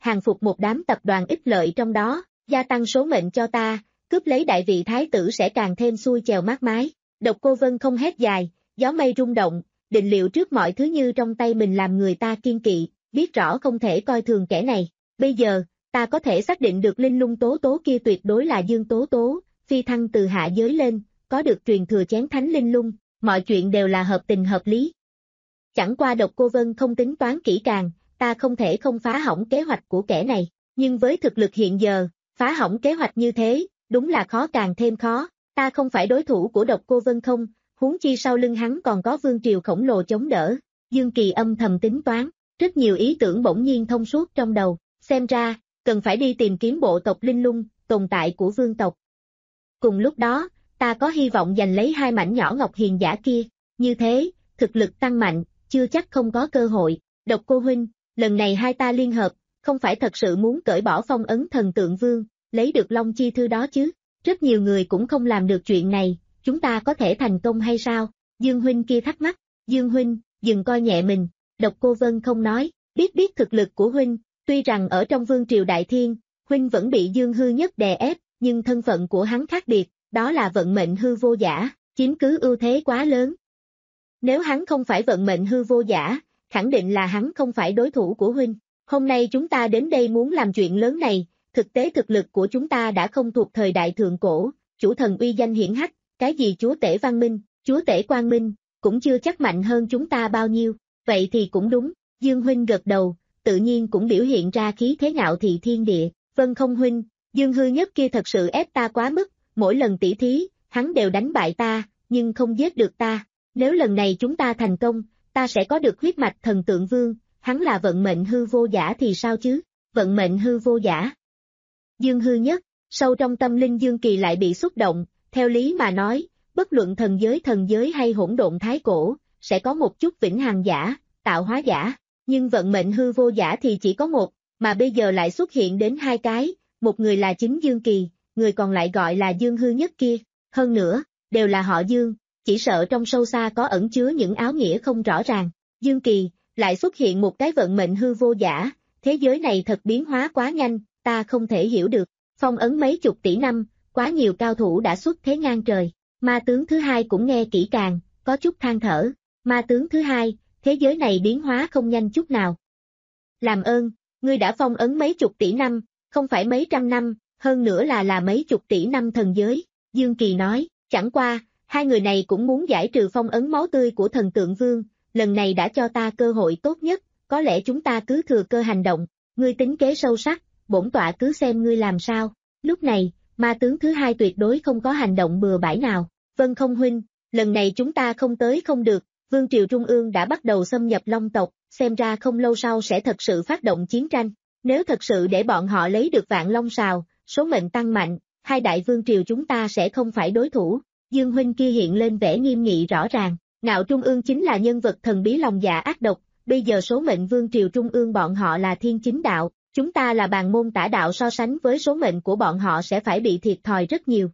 hàng phục một đám tập đoàn ích lợi trong đó, gia tăng số mệnh cho ta, cướp lấy đại vị thái tử sẽ càng thêm xuôi chèo mát mái. Độc Cô Vân không hét dài, gió mây rung động, định liệu trước mọi thứ như trong tay mình làm người ta kiên kỵ, biết rõ không thể coi thường kẻ này. Bây giờ, ta có thể xác định được linh lung tố tố kia tuyệt đối là Dương Tố Tố, phi thăng từ hạ giới lên, có được truyền thừa chén thánh linh lung, mọi chuyện đều là hợp tình hợp lý. Chẳng qua Độc Cô Vân không tính toán kỹ càng, ta không thể không phá hỏng kế hoạch của kẻ này, nhưng với thực lực hiện giờ, phá hỏng kế hoạch như thế, đúng là khó càng thêm khó, ta không phải đối thủ của Độc Cô Vân không, huống chi sau lưng hắn còn có vương triều khổng lồ chống đỡ. Dương Kỳ âm thầm tính toán, rất nhiều ý tưởng bỗng nhiên thông suốt trong đầu, xem ra, cần phải đi tìm kiếm bộ tộc linh lung, tồn tại của vương tộc. Cùng lúc đó, ta có hy vọng giành lấy hai mảnh nhỏ ngọc hiền giả kia, như thế, thực lực tăng mạnh, chưa chắc không có cơ hội. Độc Cô huynh, lần này hai ta liên hợp, không phải thật sự muốn cởi bỏ phong ấn thần tượng vương, lấy được Long Chi Thư đó chứ, rất nhiều người cũng không làm được chuyện này, chúng ta có thể thành công hay sao? Dương huynh kia thắc mắc, Dương huynh, dừng coi nhẹ mình, Độc Cô Vân không nói, biết biết thực lực của huynh, tuy rằng ở trong vương triều đại thiên, huynh vẫn bị Dương hư nhất đè ép, nhưng thân phận của hắn khác biệt, đó là vận mệnh hư vô giả, chiếm cứ ưu thế quá lớn. Nếu hắn không phải vận mệnh hư vô giả, khẳng định là hắn không phải đối thủ của huynh. Hôm nay chúng ta đến đây muốn làm chuyện lớn này, thực tế thực lực của chúng ta đã không thuộc thời đại thượng cổ, chủ thần uy danh hiển hách, cái gì chúa tể văn minh, chúa tể quang minh, cũng chưa chắc mạnh hơn chúng ta bao nhiêu, vậy thì cũng đúng, Dương huynh gật đầu, tự nhiên cũng biểu hiện ra khí thế ngạo thị thiên địa, vân không huynh, Dương hư nhất kia thật sự ép ta quá mức, mỗi lần tỷ thí, hắn đều đánh bại ta, nhưng không giết được ta, nếu lần này chúng ta thành công, ta sẽ có được huyết mạch thần tượng vương, hắn là vận mệnh hư vô giả thì sao chứ, vận mệnh hư vô giả. Dương hư nhất, sâu trong tâm linh Dương Kỳ lại bị xúc động, theo lý mà nói, bất luận thần giới thần giới hay hỗn độn thái cổ, sẽ có một chút vĩnh hằng giả, tạo hóa giả, nhưng vận mệnh hư vô giả thì chỉ có một, mà bây giờ lại xuất hiện đến hai cái, một người là chính Dương Kỳ, người còn lại gọi là Dương hư nhất kia, hơn nữa, đều là họ Dương, chỉ sợ trong sâu xa có ẩn chứa những áo nghĩa không rõ ràng. Dương Kỳ, lại xuất hiện một cái vận mệnh hư vô giả, thế giới này thật biến hóa quá nhanh, ta không thể hiểu được, phong ấn mấy chục tỷ năm, quá nhiều cao thủ đã xuất thế ngang trời, ma tướng thứ hai cũng nghe kỹ càng, có chút than thở, ma tướng thứ hai, thế giới này biến hóa không nhanh chút nào. Làm ơn, ngươi đã phong ấn mấy chục tỷ năm, không phải mấy trăm năm, hơn nữa là là mấy chục tỷ năm thần giới, Dương Kỳ nói, chẳng qua, hai người này cũng muốn giải trừ phong ấn máu tươi của thần tượng vương, lần này đã cho ta cơ hội tốt nhất, có lẽ chúng ta cứ thừa cơ hành động, ngươi tính kế sâu sắc, bổn tọa cứ xem ngươi làm sao. Lúc này, ma tướng thứ hai tuyệt đối không có hành động bừa bãi nào, vân không huynh, lần này chúng ta không tới không được, vương triều trung ương đã bắt đầu xâm nhập Long tộc, xem ra không lâu sau sẽ thật sự phát động chiến tranh, nếu thật sự để bọn họ lấy được vạn long sào, số mệnh tăng mạnh, hai đại vương triều chúng ta sẽ không phải đối thủ. Dương huynh kia hiện lên vẻ nghiêm nghị rõ ràng, ngạo trung ương chính là nhân vật thần bí lòng dạ ác độc, bây giờ số mệnh vương triều trung ương bọn họ là thiên chính đạo, chúng ta là bàn môn tả đạo, so sánh với số mệnh của bọn họ sẽ phải bị thiệt thòi rất nhiều.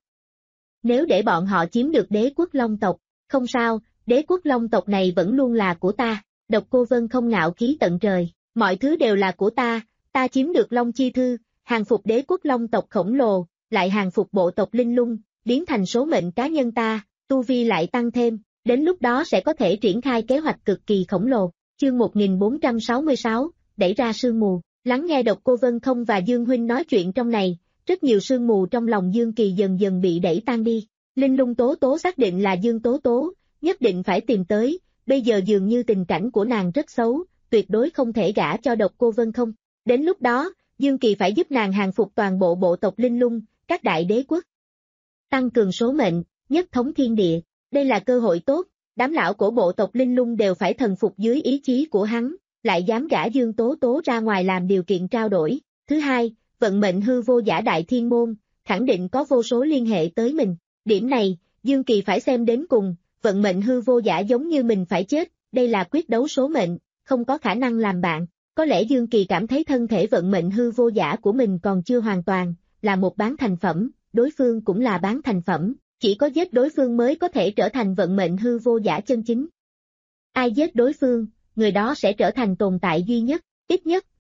Nếu để bọn họ chiếm được đế quốc Long tộc, không sao, đế quốc Long tộc này vẫn luôn là của ta. Độc Cô Vân không ngạo khí tận trời, mọi thứ đều là của ta, ta chiếm được Long Chi Thư, hàng phục đế quốc Long tộc khổng lồ, lại hàng phục bộ tộc Linh Lung, biến thành số mệnh cá nhân ta, tu vi lại tăng thêm, đến lúc đó sẽ có thể triển khai kế hoạch cực kỳ khổng lồ. Chương một nghìn bốn trăm sáu mươi sáu, đẩy ra sương mù, lắng nghe Độc Cô Vân không và Dương huynh nói chuyện trong này, rất nhiều sương mù trong lòng Dương Kỳ dần dần bị đẩy tan đi. Linh Lung Tố Tố xác định là Dương Tố Tố, nhất định phải tìm tới, bây giờ dường như tình cảnh của nàng rất xấu, tuyệt đối không thể gả cho Độc Cô Vân không. Đến lúc đó, Dương Kỳ phải giúp nàng hàng phục toàn bộ bộ tộc Linh Lung, các đại đế quốc, tăng cường số mệnh, nhất thống thiên địa, đây là cơ hội tốt, đám lão cổ bộ tộc Linh Lung đều phải thần phục dưới ý chí của hắn, lại dám gả Dương Tố Tố ra ngoài làm điều kiện trao đổi. Thứ hai, vận mệnh hư vô giả đại thiên môn, khẳng định có vô số liên hệ tới mình, điểm này, Dương Kỳ phải xem đến cùng, vận mệnh hư vô giả giống như mình phải chết, đây là quyết đấu số mệnh, không có khả năng làm bạn. Có lẽ Dương Kỳ cảm thấy thân thể vận mệnh hư vô giả của mình còn chưa hoàn toàn, là một bán thành phẩm, đối phương cũng là bán thành phẩm, chỉ có giết đối phương mới có thể trở thành vận mệnh hư vô giả chân chính. Ai giết đối phương, người đó sẽ trở thành tồn tại duy nhất, ít nhất,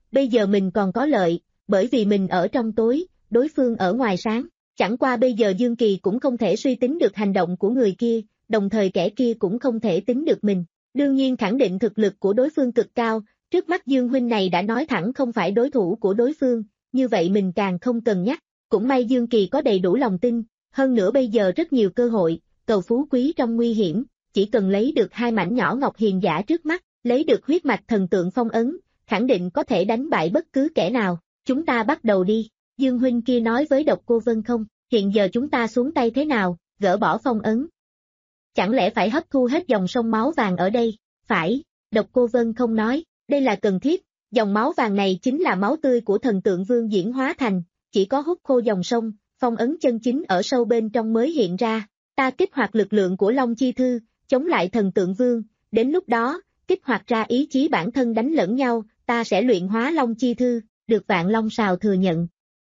bây giờ mình còn có lợi, bởi vì mình ở trong tối, đối phương ở ngoài sáng. Chẳng qua bây giờ Dương Kỳ cũng không thể suy tính được hành động của người kia, đồng thời kẻ kia cũng không thể tính được mình. Đương nhiên khẳng định thực lực của đối phương cực cao, trước mắt Dương huynh này đã nói thẳng không phải đối thủ của đối phương, như vậy mình càng không cần nhắc. Cũng may Dương Kỳ có đầy đủ lòng tin, hơn nữa bây giờ rất nhiều cơ hội, cầu phú quý trong nguy hiểm, chỉ cần lấy được hai mảnh nhỏ ngọc hiền giả trước mắt, lấy được huyết mạch thần tượng phong ấn, khẳng định có thể đánh bại bất cứ kẻ nào. Chúng ta bắt đầu đi, Dương huynh kia nói với Độc Cô Vân Không, hiện giờ chúng ta xuống tay thế nào, gỡ bỏ phong ấn. Chẳng lẽ phải hấp thu hết dòng sông máu vàng ở đây? Phải, Độc Cô Vân Không nói, đây là cần thiết, dòng máu vàng này chính là máu tươi của thần tượng vương diễn hóa thành, chỉ có hút khô dòng sông, phong ấn chân chính ở sâu bên trong mới hiện ra. Ta kích hoạt lực lượng của Long Chi Thư, chống lại thần tượng vương, đến lúc đó, kích hoạt ra ý chí bản thân đánh lẫn nhau, ta sẽ luyện hóa Long Chi Thư, được Vạn Long Sào thừa nhận.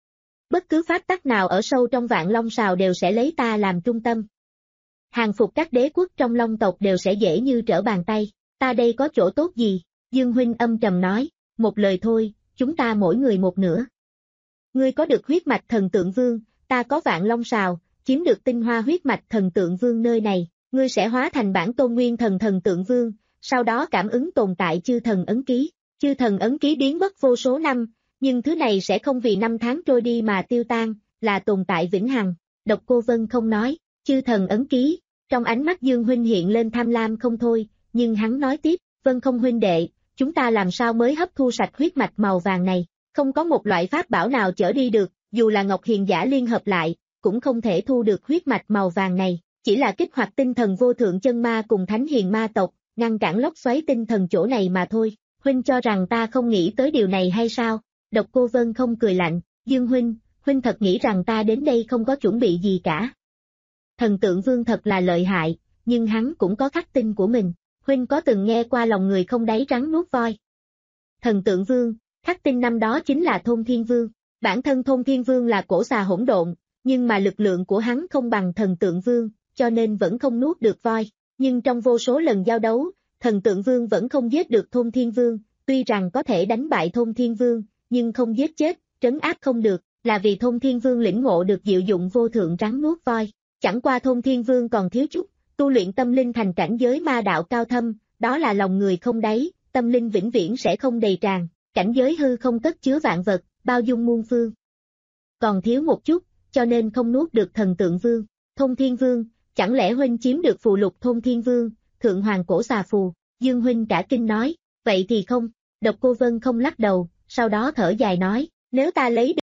Bất cứ pháp tắc nào ở sâu trong Vạn Long Sào đều sẽ lấy ta làm trung tâm. Hàng phục các đế quốc trong Long tộc đều sẽ dễ như trở bàn tay, ta đây có chỗ tốt gì? Dương huynh âm trầm nói, một lời thôi, chúng ta mỗi người một nửa. Ngươi có được huyết mạch thần tượng vương, ta có Vạn Long Sào, chiếm được tinh hoa huyết mạch thần tượng vương nơi này, ngươi sẽ hóa thành bản tôn nguyên thần thần tượng vương, sau đó cảm ứng tồn tại chư thần ấn ký. Chư thần ấn ký biến mất vô số năm, nhưng thứ này sẽ không vì năm tháng trôi đi mà tiêu tan, là tồn tại vĩnh hằng. Độc Cô Vân Không nói, chư thần ấn ký, trong ánh mắt Dương huynh hiện lên tham lam không thôi, nhưng hắn nói tiếp, Vân Không huynh đệ, chúng ta làm sao mới hấp thu sạch huyết mạch màu vàng này, không có một loại pháp bảo nào chở đi được, dù là Ngọc Hiền giả liên hợp lại, cũng không thể thu được huyết mạch màu vàng này, chỉ là kích hoạt tinh thần vô thượng chân ma cùng thánh hiền ma tộc, ngăn cản lốc xoáy tinh thần chỗ này mà thôi. Huynh cho rằng ta không nghĩ tới điều này hay sao? Độc Cô Vân Không cười lạnh, Dương huynh, huynh thật nghĩ rằng ta đến đây không có chuẩn bị gì cả. Thần tượng vương thật là lợi hại, nhưng hắn cũng có khắc tinh của mình, huynh có từng nghe qua lòng người không đáy rắn nuốt voi? Thần tượng vương, khắc tinh năm đó chính là Thôn Thiên Vương, bản thân Thôn Thiên Vương là cổ xà hỗn độn, nhưng mà lực lượng của hắn không bằng thần tượng vương, cho nên vẫn không nuốt được voi, nhưng trong vô số lần giao đấu, thần tượng vương vẫn không giết được Thôn Thiên Vương, tuy rằng có thể đánh bại Thôn Thiên Vương, nhưng không giết chết, trấn áp không được, là vì Thôn Thiên Vương lĩnh ngộ được diệu dụng vô thượng rắn nuốt voi. Chẳng qua Thôn Thiên Vương còn thiếu chút, tu luyện tâm linh thành cảnh giới ma đạo cao thâm, đó là lòng người không đáy, tâm linh vĩnh viễn sẽ không đầy tràn, cảnh giới hư không cất chứa vạn vật, bao dung muôn phương. Còn thiếu một chút, cho nên không nuốt được thần tượng vương. Thôn Thiên Vương, chẳng lẽ huynh chiếm được phù lục Thôn Thiên Vương, thượng hoàng cổ xà phù? Dương huynh cả kinh nói, vậy thì không. Độc Cô Vân Không lắc đầu, sau đó thở dài nói, nếu ta lấy được.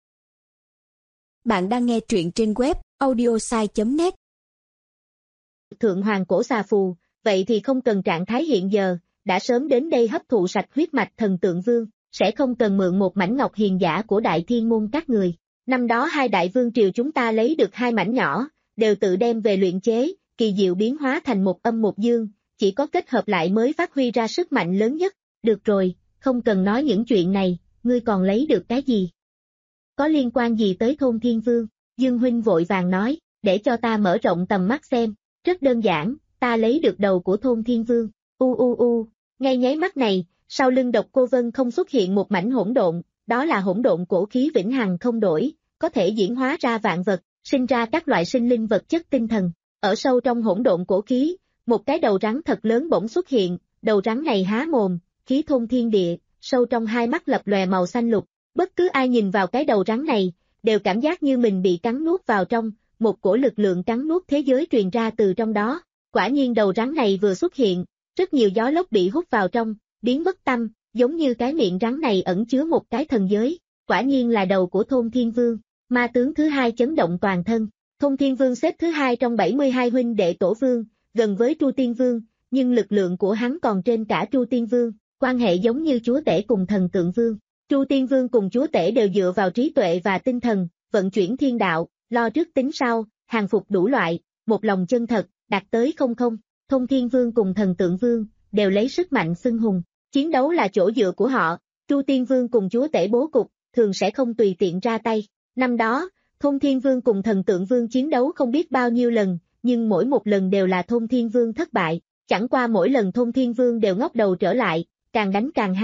Bạn đang nghe truyện trên web audiosai chấm net. Thượng hoàng cổ xà phù, vậy thì không cần trạng thái hiện giờ, đã sớm đến đây hấp thụ sạch huyết mạch thần tượng vương, sẽ không cần mượn một mảnh ngọc hiền giả của đại thiên môn các người. Năm đó hai đại vương triều chúng ta lấy được hai mảnh nhỏ, đều tự đem về luyện chế, kỳ diệu biến hóa thành một âm một dương, chỉ có kết hợp lại mới phát huy ra sức mạnh lớn nhất. Được rồi, không cần nói những chuyện này, ngươi còn lấy được cái gì? Có liên quan gì tới Thôn Thiên Vương? Dương huynh vội vàng nói, để cho ta mở rộng tầm mắt xem. Rất đơn giản, ta lấy được đầu của Thôn Thiên Vương. U u u, ngay nháy mắt này, sau lưng Độc Cô Vân Không xuất hiện một mảnh hỗn độn, đó là hỗn độn cổ khí vĩnh hằng không đổi, có thể diễn hóa ra vạn vật, sinh ra các loại sinh linh vật chất tinh thần. Ở sâu trong hỗn độn cổ khí, một cái đầu rắn thật lớn bỗng xuất hiện, đầu rắn này há mồm, khí thôn thiên địa, sâu trong hai mắt lập lòe màu xanh lục, bất cứ ai nhìn vào cái đầu rắn này, đều cảm giác như mình bị cắn nuốt vào trong, một cổ lực lượng cắn nuốt thế giới truyền ra từ trong đó. Quả nhiên đầu rắn này vừa xuất hiện, rất nhiều gió lốc bị hút vào trong, biến mất tâm, giống như cái miệng rắn này ẩn chứa một cái thần giới, quả nhiên là đầu của Thôn Thiên Vương. Ma tướng thứ hai chấn động toàn thân, Thôn Thiên Vương xếp thứ hai trong bảy mươi hai huynh đệ tổ vương, gần với Tru Tiên Vương, nhưng lực lượng của hắn còn trên cả Tru Tiên Vương, quan hệ giống như chúa tể cùng thần tượng vương. Tru Tiên Vương cùng chúa tể đều dựa vào trí tuệ và tinh thần, vận chuyển thiên đạo, lo trước tính sau, hàng phục đủ loại, một lòng chân thật, đạt tới không không. Thôn Thiên Vương cùng thần tượng vương, đều lấy sức mạnh xưng hùng, chiến đấu là chỗ dựa của họ, Tru Tiên Vương cùng chúa tể bố cục, thường sẽ không tùy tiện ra tay. Năm đó, Thôn Thiên Vương cùng thần tượng vương chiến đấu không biết bao nhiêu lần, nhưng mỗi một lần đều là Thôn Thiên Vương thất bại, chẳng qua mỗi lần Thôn Thiên Vương đều ngóc đầu trở lại, càng đánh càng hăng,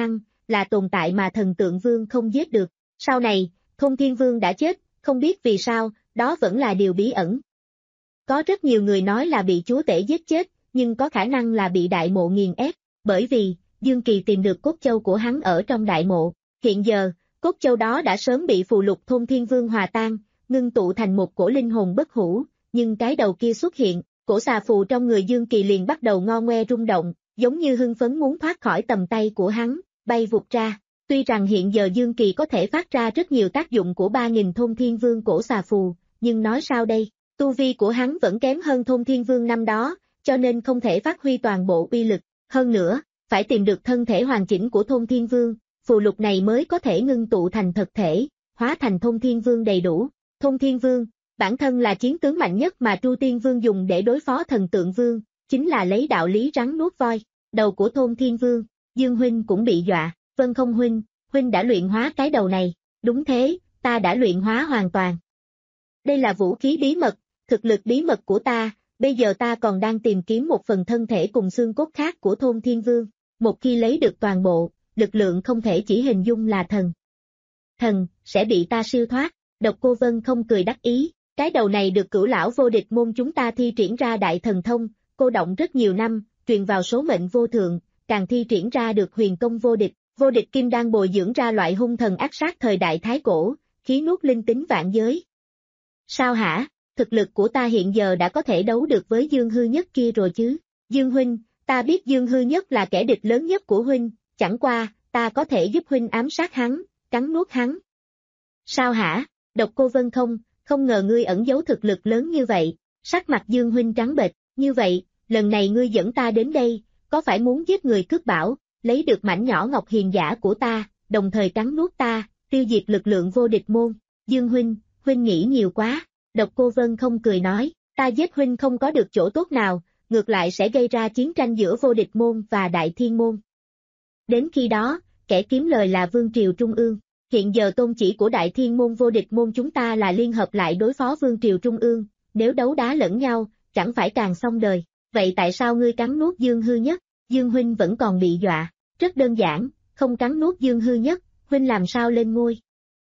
là tồn tại mà thần tượng vương không giết được. Sau này, Thôn Thiên Vương đã chết, không biết vì sao, đó vẫn là điều bí ẩn. Có rất nhiều người nói là bị chúa tể giết chết, nhưng có khả năng là bị đại mộ nghiền ép, bởi vì, Dương Kỳ tìm được cốt châu của hắn ở trong đại mộ. Hiện giờ, cốt châu đó đã sớm bị phù lục Thôn Thiên Vương hòa tan, ngưng tụ thành một cổ linh hồn bất hủ, nhưng cái đầu kia xuất hiện, cổ xà phù trong người Dương Kỳ liền bắt đầu ngo ngoe rung động, giống như hưng phấn muốn thoát khỏi tầm tay của hắn, bay vụt ra. Tuy rằng hiện giờ Dương Kỳ có thể phát ra rất nhiều tác dụng của ba nghìn Thôn Thiên Vương cổ xà phù, nhưng nói sao đây, tu vi của hắn vẫn kém hơn Thôn Thiên Vương năm đó, cho nên không thể phát huy toàn bộ uy lực. Hơn nữa, phải tìm được thân thể hoàn chỉnh của Thôn Thiên Vương, phù lục này mới có thể ngưng tụ thành thực thể, hóa thành Thôn Thiên Vương đầy đủ. Thôn Thiên Vương, bản thân là chiến tướng mạnh nhất mà Tru Tiên Vương dùng để đối phó thần tượng vương, chính là lấy đạo lý rắn nuốt voi. Đầu của Thôn Thiên Vương, Dương huynh cũng bị dọa. Vân Không huynh, huynh đã luyện hóa cái đầu này. Đúng thế, ta đã luyện hóa hoàn toàn. Đây là vũ khí bí mật, thực lực bí mật của ta, bây giờ ta còn đang tìm kiếm một phần thân thể cùng xương cốt khác của Thôn Thiên Vương. Một khi lấy được toàn bộ, lực lượng không thể chỉ hình dung là thần. Thần, sẽ bị ta siêu thoát. Độc Cô Vân Không cười đắc ý, cái đầu này được Cửu lão vô địch môn chúng ta thi triển ra đại thần thông, cô động rất nhiều năm, truyền vào số mệnh vô thượng, càng thi triển ra được huyền công vô địch. Vô địch kim đang bồi dưỡng ra loại hung thần ác sát thời đại thái cổ, khí nuốt linh tính vạn giới. Sao hả, thực lực của ta hiện giờ đã có thể đấu được với Dương Hư Nhất kia rồi chứ? Dương huynh, ta biết Dương Hư Nhất là kẻ địch lớn nhất của huynh, chẳng qua, ta có thể giúp huynh ám sát hắn, cắn nuốt hắn. Sao hả, Độc Cô Vân Không, không ngờ ngươi ẩn giấu thực lực lớn như vậy, sắc mặt Dương huynh trắng bệch, như vậy, lần này ngươi dẫn ta đến đây, có phải muốn giết người cướp bảo, lấy được mảnh nhỏ ngọc hiền giả của ta, đồng thời cắn nuốt ta, tiêu diệt lực lượng vô địch môn? Dương huynh, huynh nghĩ nhiều quá. Độc Cô Vân Không cười nói, ta giết huynh không có được chỗ tốt nào, ngược lại sẽ gây ra chiến tranh giữa vô địch môn và đại thiên môn. Đến khi đó, kẻ kiếm lời là Vương Triều Trung ương. Hiện giờ tôn chỉ của đại thiên môn vô địch môn chúng ta là liên hợp lại đối phó Vương Triều Trung ương, nếu đấu đá lẫn nhau, chẳng phải càng xong đời. Vậy tại sao ngươi cắn nuốt Dương Hư Nhất? Dương huynh vẫn còn bị dọa. Rất đơn giản, không cắn nuốt Dương Hư Nhất, huynh làm sao lên ngôi?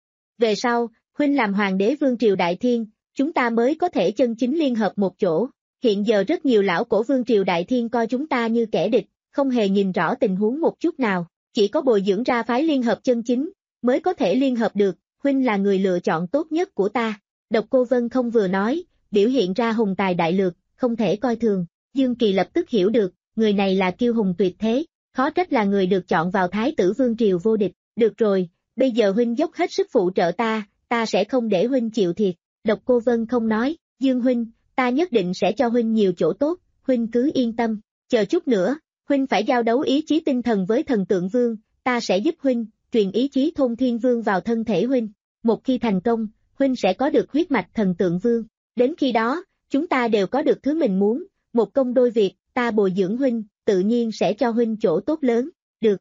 Về sau, huynh làm hoàng đế Vương Triều Đại Thiên, chúng ta mới có thể chân chính liên hợp một chỗ. Hiện giờ rất nhiều lão cổ Vương Triều Đại Thiên coi chúng ta như kẻ địch, không hề nhìn rõ tình huống một chút nào, chỉ có bồi dưỡng ra phái liên hợp chân chính, mới có thể liên hợp được, huynh là người lựa chọn tốt nhất của ta. Độc Cô Vân Không vừa nói, biểu hiện ra hùng tài đại lược, không thể coi thường. Dương Kỳ lập tức hiểu được, người này là kiêu hùng tuyệt thế, khó trách là người được chọn vào Thái tử Vương Triều vô địch. Được rồi, bây giờ huynh dốc hết sức phụ trợ ta, ta sẽ không để huynh chịu thiệt. Độc Cô Vân Không nói, Dương huynh, ta nhất định sẽ cho huynh nhiều chỗ tốt, huynh cứ yên tâm. Chờ chút nữa, huynh phải giao đấu ý chí tinh thần với thần tượng vương, ta sẽ giúp huynh, truyền ý chí Thôn Thiên Vương vào thân thể huynh. Một khi thành công, huynh sẽ có được huyết mạch thần tượng vương. Đến khi đó, chúng ta đều có được thứ mình muốn, một công đôi việc, ta bồi dưỡng huynh, tự nhiên sẽ cho huynh chỗ tốt lớn. Được.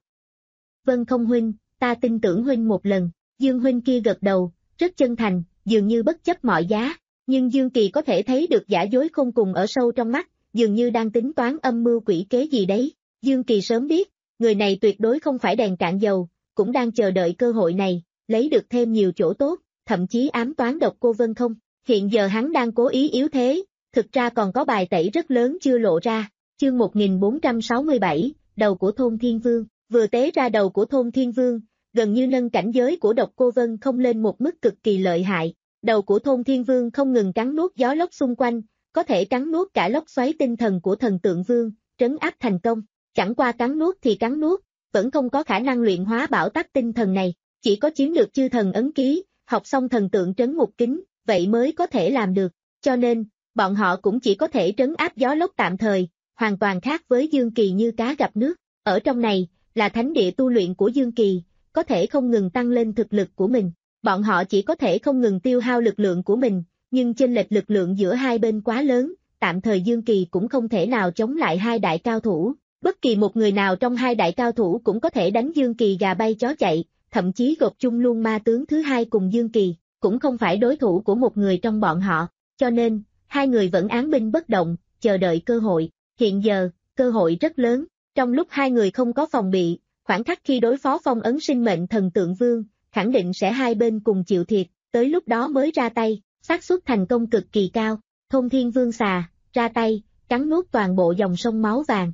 Vân Không huynh, ta tin tưởng huynh một lần. Dương huynh kia gật đầu, rất chân thành, dường như bất chấp mọi giá. Nhưng Dương Kỳ có thể thấy được giả dối khôn cùng ở sâu trong mắt, dường như đang tính toán âm mưu quỷ kế gì đấy. Dương Kỳ sớm biết, người này tuyệt đối không phải đèn cạn dầu, cũng đang chờ đợi cơ hội này, lấy được thêm nhiều chỗ tốt, thậm chí ám toán Độc Cô Vân Không. Hiện giờ hắn đang cố ý yếu thế, thực ra còn có bài tẩy rất lớn chưa lộ ra. Chương một nghìn bốn trăm sáu mươi bảy, đầu của Thôn Thiên Vương. Vừa tế ra đầu của Thôn Thiên Vương, gần như nâng cảnh giới của Độc Cô Vân Không lên một mức cực kỳ lợi hại. Đầu của Thôn Thiên Vương không ngừng cắn nuốt gió lốc xung quanh, có thể cắn nuốt cả lốc xoáy tinh thần của thần tượng vương, trấn áp thành công. Chẳng qua cắn nuốt thì cắn nuốt, vẫn không có khả năng luyện hóa bảo tắc tinh thần này, chỉ có chiếm được chư thần ấn ký, học xong thần tượng trấn ngục kính, vậy mới có thể làm được. Cho nên, bọn họ cũng chỉ có thể trấn áp gió lốc tạm thời, hoàn toàn khác với Dương Kỳ như cá gặp nước. Ở trong này, là thánh địa tu luyện của Dương Kỳ, có thể không ngừng tăng lên thực lực của mình. Bọn họ chỉ có thể không ngừng tiêu hao lực lượng của mình, nhưng chênh lệch lực lượng giữa hai bên quá lớn, tạm thời Dương Kỳ cũng không thể nào chống lại hai đại cao thủ. Bất kỳ một người nào trong hai đại cao thủ cũng có thể đánh Dương Kỳ gà bay chó chạy, thậm chí gộp chung luôn ma tướng thứ hai cùng Dương Kỳ, cũng không phải đối thủ của một người trong bọn họ. Cho nên, hai người vẫn án binh bất động, chờ đợi cơ hội. Hiện giờ, cơ hội rất lớn. Trong lúc hai người không có phòng bị, Khoảng khắc khi đối phó phong ấn sinh mệnh thần tượng vương, khẳng định sẽ hai bên cùng chịu thiệt, tới lúc đó mới ra tay, xác suất thành công cực kỳ cao. Thôn Thiên Vương xà, ra tay, cắn nuốt toàn bộ dòng sông máu vàng.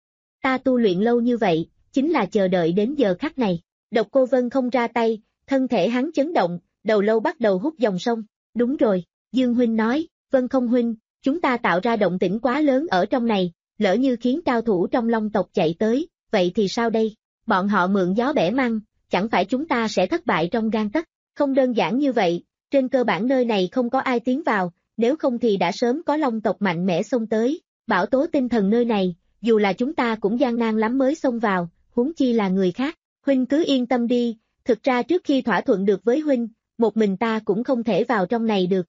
Ta tu luyện lâu như vậy, chính là chờ đợi đến giờ khắc này. Độc Cô Vân không ra tay, thân thể hắn chấn động, đầu lâu bắt đầu hút dòng sông. Đúng rồi, Dương Huynh nói, Vân không Huynh, chúng ta tạo ra động tĩnh quá lớn ở trong này, lỡ như khiến cao thủ trong Long tộc chạy tới, vậy thì sao đây? Bọn họ mượn gió bẻ măng, chẳng phải chúng ta sẽ thất bại trong gang tấc? Không đơn giản như vậy, trên cơ bản nơi này không có ai tiến vào, nếu không thì đã sớm có Long tộc mạnh mẽ xông tới, bảo tố tinh thần nơi này, dù là chúng ta cũng gian nan lắm mới xông vào, huống chi là người khác. Huynh cứ yên tâm đi, thực ra trước khi thỏa thuận được với Huynh, một mình ta cũng không thể vào trong này được.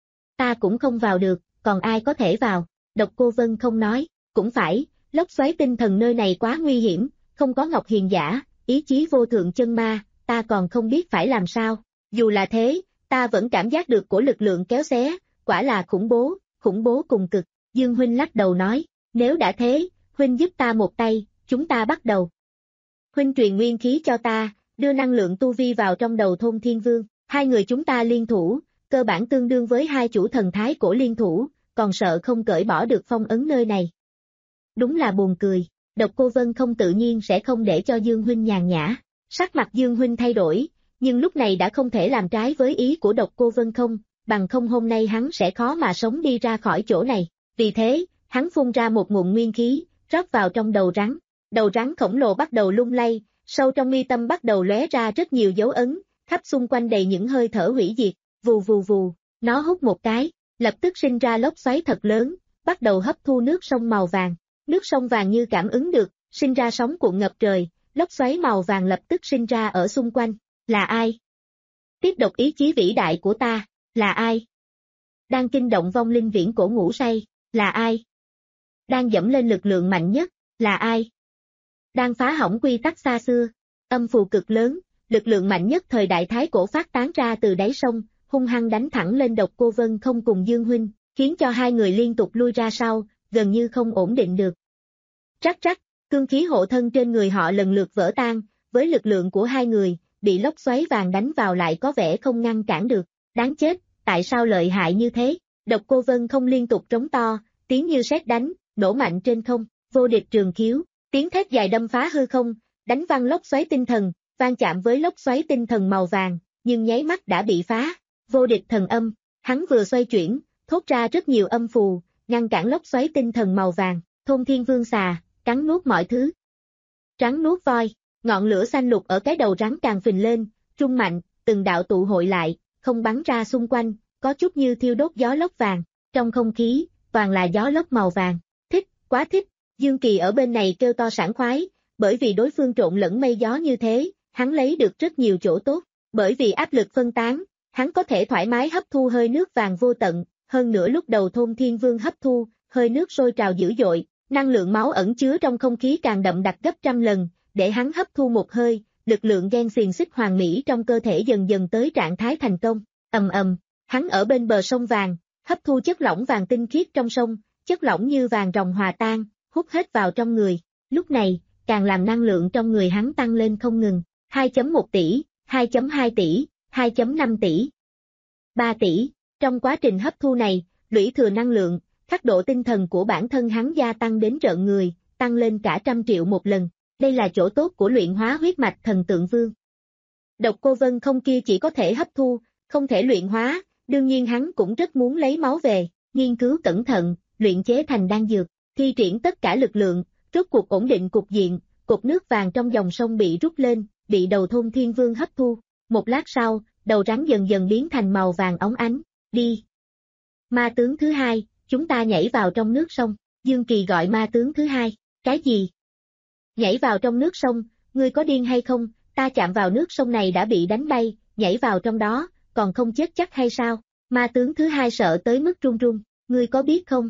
Ta cũng không vào được, còn ai có thể vào? Độc Cô Vân không nói, cũng phải, lốc xoáy tinh thần nơi này quá nguy hiểm, không có Ngọc Hiền giả, ý chí vô thượng chân ma, ta còn không biết phải làm sao. Dù là thế, ta vẫn cảm giác được của lực lượng kéo xé, quả là khủng bố, khủng bố cùng cực. Dương Huynh lắc đầu nói, nếu đã thế, Huynh giúp ta một tay, chúng ta bắt đầu. Huynh truyền nguyên khí cho ta, đưa năng lượng tu vi vào trong đầu Thôn Thiên Vương, hai người chúng ta liên thủ, cơ bản tương đương với hai chủ thần thái cổ liên thủ, còn sợ không cởi bỏ được phong ấn nơi này. Đúng là buồn cười, Độc Cô Vân không tự nhiên sẽ không để cho Dương Huynh nhàn nhã. Sắc mặt Dương Huynh thay đổi, nhưng lúc này đã không thể làm trái với ý của Độc Cô Vân không, bằng không hôm nay hắn sẽ khó mà sống đi ra khỏi chỗ này. Vì thế, hắn phun ra một nguồn nguyên khí, rót vào trong đầu rắn. Đầu rắn khổng lồ bắt đầu lung lay, sâu trong mi tâm bắt đầu lóe ra rất nhiều dấu ấn, khắp xung quanh đầy những hơi thở hủy diệt, vù vù vù, nó hút một cái, lập tức sinh ra lốc xoáy thật lớn, bắt đầu hấp thu nước sông màu vàng. Nước sông vàng như cảm ứng được, sinh ra sóng cuộn ngập trời, lốc xoáy màu vàng lập tức sinh ra ở xung quanh. Là ai? Tiếp độc ý chí vĩ đại của ta, là ai? Đang kinh động vong linh viễn cổ ngủ say, là ai? Đang dẫm lên lực lượng mạnh nhất, là ai? Đang phá hỏng quy tắc xa xưa, âm phù cực lớn, lực lượng mạnh nhất thời đại thái cổ phát tán ra từ đáy sông, hung hăng đánh thẳng lên Độc Cô Vân không cùng Dương Huynh, khiến cho hai người liên tục lui ra sau, gần như không ổn định được. Rắc rắc, cương khí hộ thân trên người họ lần lượt vỡ tan, với lực lượng của hai người, bị lốc xoáy vàng đánh vào lại có vẻ không ngăn cản được. Đáng chết, tại sao lợi hại như thế? Độc Cô Vân không liên tục trống to, tiếng như sét đánh, nổ mạnh trên không, vô địch trường khiếu, tiếng thét dài đâm phá hư không, đánh văng lốc xoáy tinh thần, van chạm với lốc xoáy tinh thần màu vàng, nhưng nháy mắt đã bị phá. Vô địch thần âm, hắn vừa xoay chuyển, thốt ra rất nhiều âm phù, ngăn cản lốc xoáy tinh thần màu vàng. Thôn Thiên Vương xà, cắn nuốt mọi thứ. Rắn nuốt voi, ngọn lửa xanh lục ở cái đầu rắn càng phình lên, trung mạnh, từng đạo tụ hội lại, không bắn ra xung quanh, có chút như thiêu đốt gió lốc vàng. Trong không khí, toàn là gió lốc màu vàng. Thích, quá thích. Dương Kỳ ở bên này kêu to sảng khoái, bởi vì đối phương trộn lẫn mây gió như thế, hắn lấy được rất nhiều chỗ tốt. Bởi vì áp lực phân tán, hắn có thể thoải mái hấp thu hơi nước vàng vô tận, hơn nữa lúc đầu Thôn Thiên Vương hấp thu, hơi nước sôi trào dữ dội, năng lượng máu ẩn chứa trong không khí càng đậm đặc gấp trăm lần, để hắn hấp thu một hơi, lực lượng gen xiềng xích hoàn mỹ trong cơ thể dần dần tới trạng thái thành công. Ầm ầm, hắn ở bên bờ sông vàng, hấp thu chất lỏng vàng tinh khiết trong sông, chất lỏng như vàng ròng hòa tan, hút hết vào trong người. Lúc này, càng làm năng lượng trong người hắn tăng lên không ngừng, hai phẩy một tỷ, hai phẩy hai tỷ, hai phẩy năm tỷ, ba tỷ. Trong quá trình hấp thu này, lũy thừa năng lượng, khắc độ tinh thần của bản thân hắn gia tăng đến rợn người, tăng lên cả trăm triệu một lần. Đây là chỗ tốt của luyện hóa huyết mạch thần tượng vương. Độc Cô Vân không kia chỉ có thể hấp thu, không thể luyện hóa, đương nhiên hắn cũng rất muốn lấy máu về, nghiên cứu cẩn thận, luyện chế thành đan dược, thi triển tất cả lực lượng, rốt cuộc ổn định cục diện, cục nước vàng trong dòng sông bị rút lên, bị đầu Thôn Thiên Vương hấp thu. Một lát sau, đầu rắn dần dần biến thành màu vàng óng ánh. Đi. Ma tướng thứ hai, chúng ta nhảy vào trong nước sông. Dương Kỳ gọi ma tướng thứ hai. Cái gì? Nhảy vào trong nước sông, ngươi có điên hay không? Ta chạm vào nước sông này đã bị đánh bay, nhảy vào trong đó, còn không chết chắc hay sao? Ma tướng thứ hai sợ tới mức run run. Ngươi có biết không?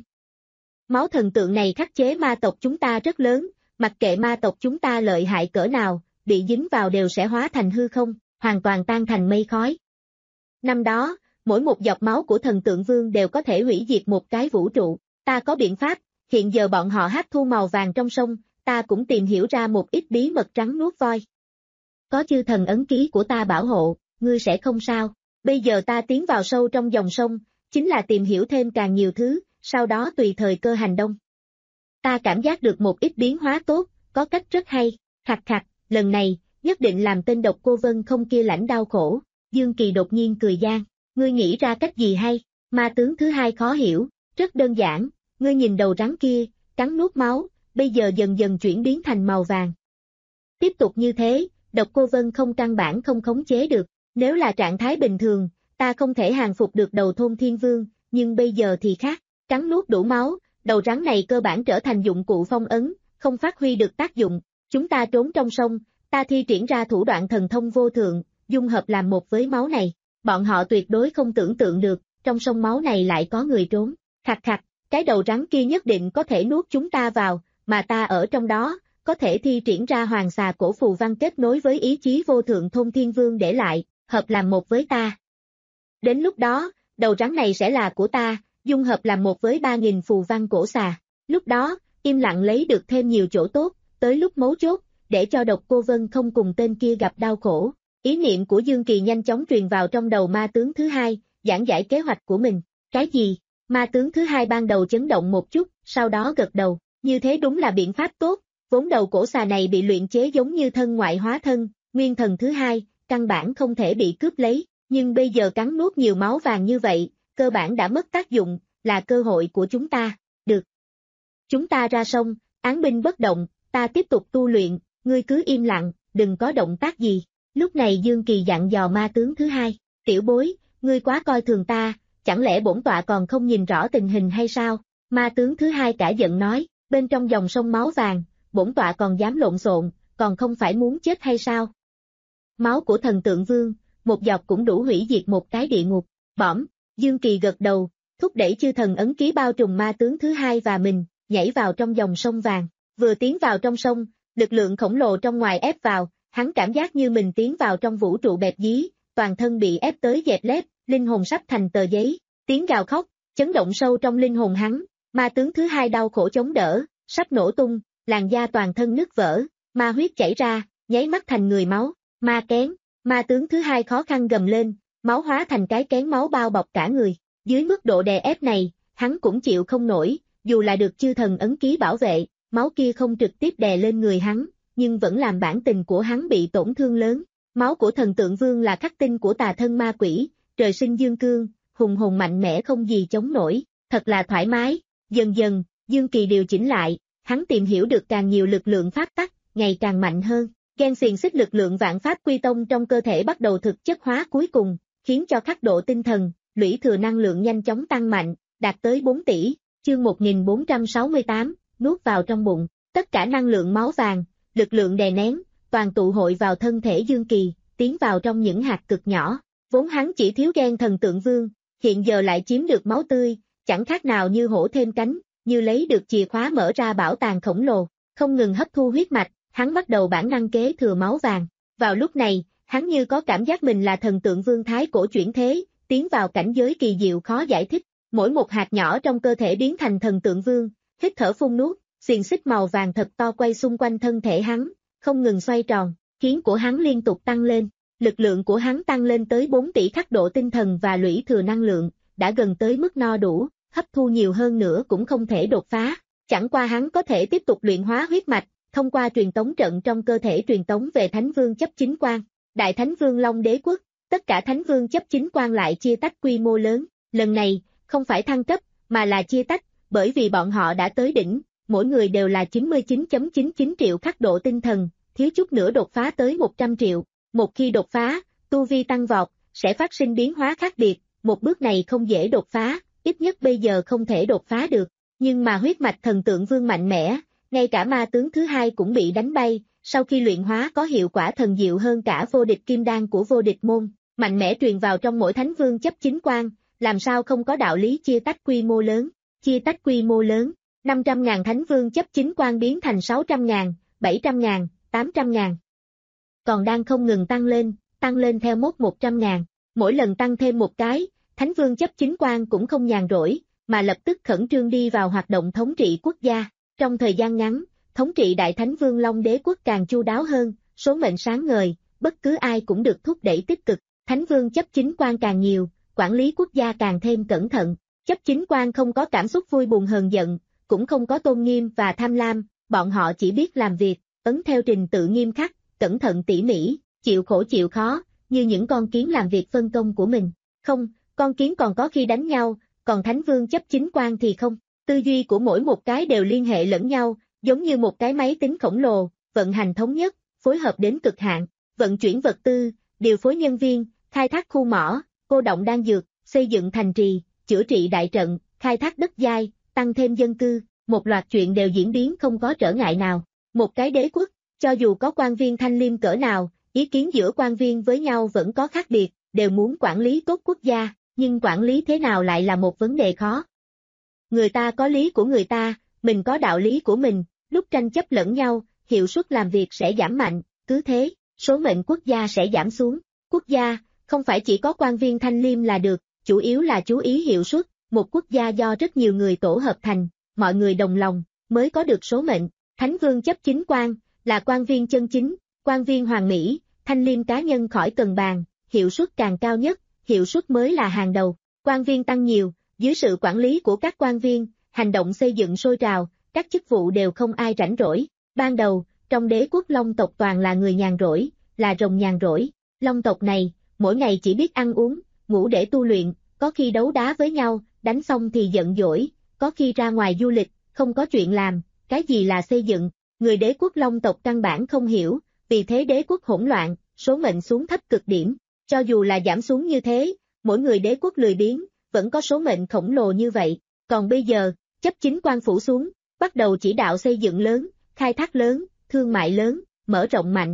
Máu thần tượng này khắc chế ma tộc chúng ta rất lớn, mặc kệ ma tộc chúng ta lợi hại cỡ nào, bị dính vào đều sẽ hóa thành hư không, hoàn toàn tan thành mây khói. Năm đó, mỗi một giọt máu của thần tượng vương đều có thể hủy diệt một cái vũ trụ. Ta có biện pháp, hiện giờ bọn họ hấp thu màu vàng trong sông, ta cũng tìm hiểu ra một ít bí mật trắng nuốt voi. Có chư thần ấn ký của ta bảo hộ, ngươi sẽ không sao. Bây giờ ta tiến vào sâu trong dòng sông, chính là tìm hiểu thêm càng nhiều thứ, sau đó tùy thời cơ hành động. Ta cảm giác được một ít biến hóa tốt, có cách rất hay, khặt khặt, lần này, nhất định làm tên độc cô Vân không kia lãnh đau khổ. Dương Kỳ đột nhiên cười gian, ngươi nghĩ ra cách gì hay? Ma tướng thứ hai khó hiểu, rất đơn giản, ngươi nhìn đầu rắn kia, cắn nuốt máu, bây giờ dần dần chuyển biến thành màu vàng. Tiếp tục như thế, độc cô Vân không căn bản không khống chế được, nếu là trạng thái bình thường, ta không thể hàng phục được đầu thôn thiên vương, nhưng bây giờ thì khác, cắn nuốt đủ máu, đầu rắn này cơ bản trở thành dụng cụ phong ấn, không phát huy được tác dụng, chúng ta trốn trong sông, ta thi triển ra thủ đoạn thần thông vô thượng, dung hợp làm một với máu này, bọn họ tuyệt đối không tưởng tượng được, trong sông máu này lại có người trốn, khặt khặt, cái đầu rắn kia nhất định có thể nuốt chúng ta vào, mà ta ở trong đó, có thể thi triển ra hoàng xà cổ phù văn kết nối với ý chí vô thượng thôn thiên vương để lại, hợp làm một với ta. Đến lúc đó, đầu rắn này sẽ là của ta, dung hợp làm một với ba nghìn phù văn cổ xà, lúc đó, im lặng lấy được thêm nhiều chỗ tốt, tới lúc mấu chốt, để cho độc cô Vân không cùng tên kia gặp đau khổ. Ý niệm của Dương Kỳ nhanh chóng truyền vào trong đầu ma tướng thứ hai, giảng giải kế hoạch của mình. Cái gì? Ma tướng thứ hai ban đầu chấn động một chút, sau đó gật đầu, như thế đúng là biện pháp tốt, vốn đầu cổ xà này bị luyện chế giống như thân ngoại hóa thân, nguyên thần thứ hai, căn bản không thể bị cướp lấy, nhưng bây giờ cắn nuốt nhiều máu vàng như vậy, cơ bản đã mất tác dụng, là cơ hội của chúng ta, được. Chúng ta ra sông, án binh bất động, ta tiếp tục tu luyện, ngươi cứ im lặng, đừng có động tác gì. Lúc này Dương Kỳ dặn dò ma tướng thứ hai, tiểu bối, ngươi quá coi thường ta, chẳng lẽ bổn tọa còn không nhìn rõ tình hình hay sao? Ma tướng thứ hai cả giận nói, bên trong dòng sông máu vàng, bổn tọa còn dám lộn xộn, còn không phải muốn chết hay sao? Máu của thần tượng vương, một giọt cũng đủ hủy diệt một cái địa ngục, bõm, Dương Kỳ gật đầu, thúc đẩy chư thần ấn ký bao trùm ma tướng thứ hai và mình, nhảy vào trong dòng sông vàng, vừa tiến vào trong sông, lực lượng khổng lồ trong ngoài ép vào, hắn cảm giác như mình tiến vào trong vũ trụ bẹp dí, toàn thân bị ép tới dẹp lép, linh hồn sắp thành tờ giấy, tiếng gào khóc, chấn động sâu trong linh hồn hắn, ma tướng thứ hai đau khổ chống đỡ, sắp nổ tung, làn da toàn thân nứt vỡ, ma huyết chảy ra, nháy mắt thành người máu, ma kén, ma tướng thứ hai khó khăn gầm lên, máu hóa thành cái kén máu bao bọc cả người, dưới mức độ đè ép này, hắn cũng chịu không nổi, dù là được chư thần ấn ký bảo vệ, máu kia không trực tiếp đè lên người hắn, nhưng vẫn làm bản tình của hắn bị tổn thương lớn. Máu của thần tượng vương là khắc tinh của tà thân ma quỷ, trời sinh dương cương, hùng hồn mạnh mẽ không gì chống nổi, thật là thoải mái. Dần dần, Dương Kỳ điều chỉnh lại, hắn tìm hiểu được càng nhiều lực lượng pháp tắc, ngày càng mạnh hơn. Gen xiềng xích lực lượng vạn pháp quy tông trong cơ thể bắt đầu thực chất hóa cuối cùng, khiến cho khắc độ tinh thần, lũy thừa năng lượng nhanh chóng tăng mạnh, đạt tới bốn tỷ, chương một nghìn bốn trăm sáu mươi tám, nuốt vào trong bụng, tất cả năng lượng máu vàng, lực lượng đè nén, toàn tụ hội vào thân thể Dương Kỳ, tiến vào trong những hạt cực nhỏ, vốn hắn chỉ thiếu gen thần tượng vương, hiện giờ lại chiếm được máu tươi, chẳng khác nào như hổ thêm cánh, như lấy được chìa khóa mở ra bảo tàng khổng lồ, không ngừng hấp thu huyết mạch, hắn bắt đầu bản năng kế thừa máu vàng. Vào lúc này, hắn như có cảm giác mình là thần tượng vương thái cổ chuyển thế, tiến vào cảnh giới kỳ diệu khó giải thích, mỗi một hạt nhỏ trong cơ thể biến thành thần tượng vương, hít thở phun nuốt, xiềng xích màu vàng thật to quay xung quanh thân thể hắn, không ngừng xoay tròn, khiến của hắn liên tục tăng lên, lực lượng của hắn tăng lên tới bốn tỷ khắc độ tinh thần và lũy thừa năng lượng, đã gần tới mức no đủ, hấp thu nhiều hơn nữa cũng không thể đột phá, chẳng qua hắn có thể tiếp tục luyện hóa huyết mạch, thông qua truyền tống trận trong cơ thể truyền tống về Thánh Vương chấp chính quan, Đại Thánh Vương Long Đế Quốc, tất cả Thánh Vương chấp chính quan lại chia tách quy mô lớn, lần này, không phải thăng cấp, mà là chia tách, bởi vì bọn họ đã tới đỉnh, mỗi người đều là chín mươi chín phẩy chín chín triệu khắc độ tinh thần, thiếu chút nữa đột phá tới một trăm triệu, một khi đột phá, tu vi tăng vọt, sẽ phát sinh biến hóa khác biệt, một bước này không dễ đột phá, ít nhất bây giờ không thể đột phá được, nhưng mà huyết mạch thần tượng vương mạnh mẽ, ngay cả ma tướng thứ hai cũng bị đánh bay, sau khi luyện hóa có hiệu quả thần diệu hơn cả vô địch kim đan của vô địch môn, mạnh mẽ truyền vào trong mỗi thánh vương chấp chính quan, làm sao không có đạo lý chia tách quy mô lớn, chia tách quy mô lớn, năm trăm ngàn thánh vương chấp chính quan biến thành sáu trăm ngàn, bảy trăm ngàn, tám trăm ngàn. Còn đang không ngừng tăng lên, tăng lên theo mốc một trăm ngàn, mỗi lần tăng thêm một cái, thánh vương chấp chính quan cũng không nhàn rỗi, mà lập tức khẩn trương đi vào hoạt động thống trị quốc gia. Trong thời gian ngắn, thống trị Đại Thánh Vương Long Đế quốc càng chu đáo hơn, số mệnh sáng ngời, bất cứ ai cũng được thúc đẩy tích cực, Thánh Vương chấp chính quan càng nhiều, quản lý quốc gia càng thêm cẩn thận, chấp chính quan không có cảm xúc vui buồn hờn giận, cũng không có tôn nghiêm và tham lam, bọn họ chỉ biết làm việc, ấn theo trình tự nghiêm khắc, cẩn thận tỉ mỉ, chịu khổ chịu khó, như những con kiến làm việc phân công của mình. Không, con kiến còn có khi đánh nhau, còn Thánh Vương chấp chính quan thì không. Tư duy của mỗi một cái đều liên hệ lẫn nhau, giống như một cái máy tính khổng lồ, vận hành thống nhất, phối hợp đến cực hạn, vận chuyển vật tư, điều phối nhân viên, khai thác khu mỏ, cô động đan dược, xây dựng thành trì, chữa trị đại trận, khai thác đất đai, tăng thêm dân cư, một loạt chuyện đều diễn biến không có trở ngại nào. Một cái đế quốc, cho dù có quan viên thanh liêm cỡ nào, ý kiến giữa quan viên với nhau vẫn có khác biệt, đều muốn quản lý tốt quốc gia, nhưng quản lý thế nào lại là một vấn đề khó. Người ta có lý của người ta, mình có đạo lý của mình, lúc tranh chấp lẫn nhau, hiệu suất làm việc sẽ giảm mạnh, cứ thế, số mệnh quốc gia sẽ giảm xuống. Quốc gia, không phải chỉ có quan viên thanh liêm là được, chủ yếu là chú ý hiệu suất, một quốc gia do rất nhiều người tổ hợp thành, mọi người đồng lòng, mới có được số mệnh. Thánh Vương chấp chính quan, là quan viên chân chính, quan viên hoàn mỹ, thanh liêm cá nhân khỏi cần bàn, hiệu suất càng cao nhất, hiệu suất mới là hàng đầu, quan viên tăng nhiều, dưới sự quản lý của các quan viên, hành động xây dựng sôi trào, các chức vụ đều không ai rảnh rỗi. Ban đầu, trong đế quốc Long tộc toàn là người nhàn rỗi, là rồng nhàn rỗi. Long tộc này, mỗi ngày chỉ biết ăn uống, ngủ để tu luyện, có khi đấu đá với nhau, đánh xong thì giận dỗi, có khi ra ngoài du lịch, không có chuyện làm, cái gì là xây dựng. Người đế quốc Long tộc căn bản không hiểu, vì thế đế quốc hỗn loạn, số mệnh xuống thấp cực điểm. Cho dù là giảm xuống như thế, mỗi người đế quốc lười biếng, vẫn có số mệnh khổng lồ như vậy. Còn bây giờ, chấp chính quan phủ xuống, bắt đầu chỉ đạo xây dựng lớn, khai thác lớn, thương mại lớn, mở rộng mạnh.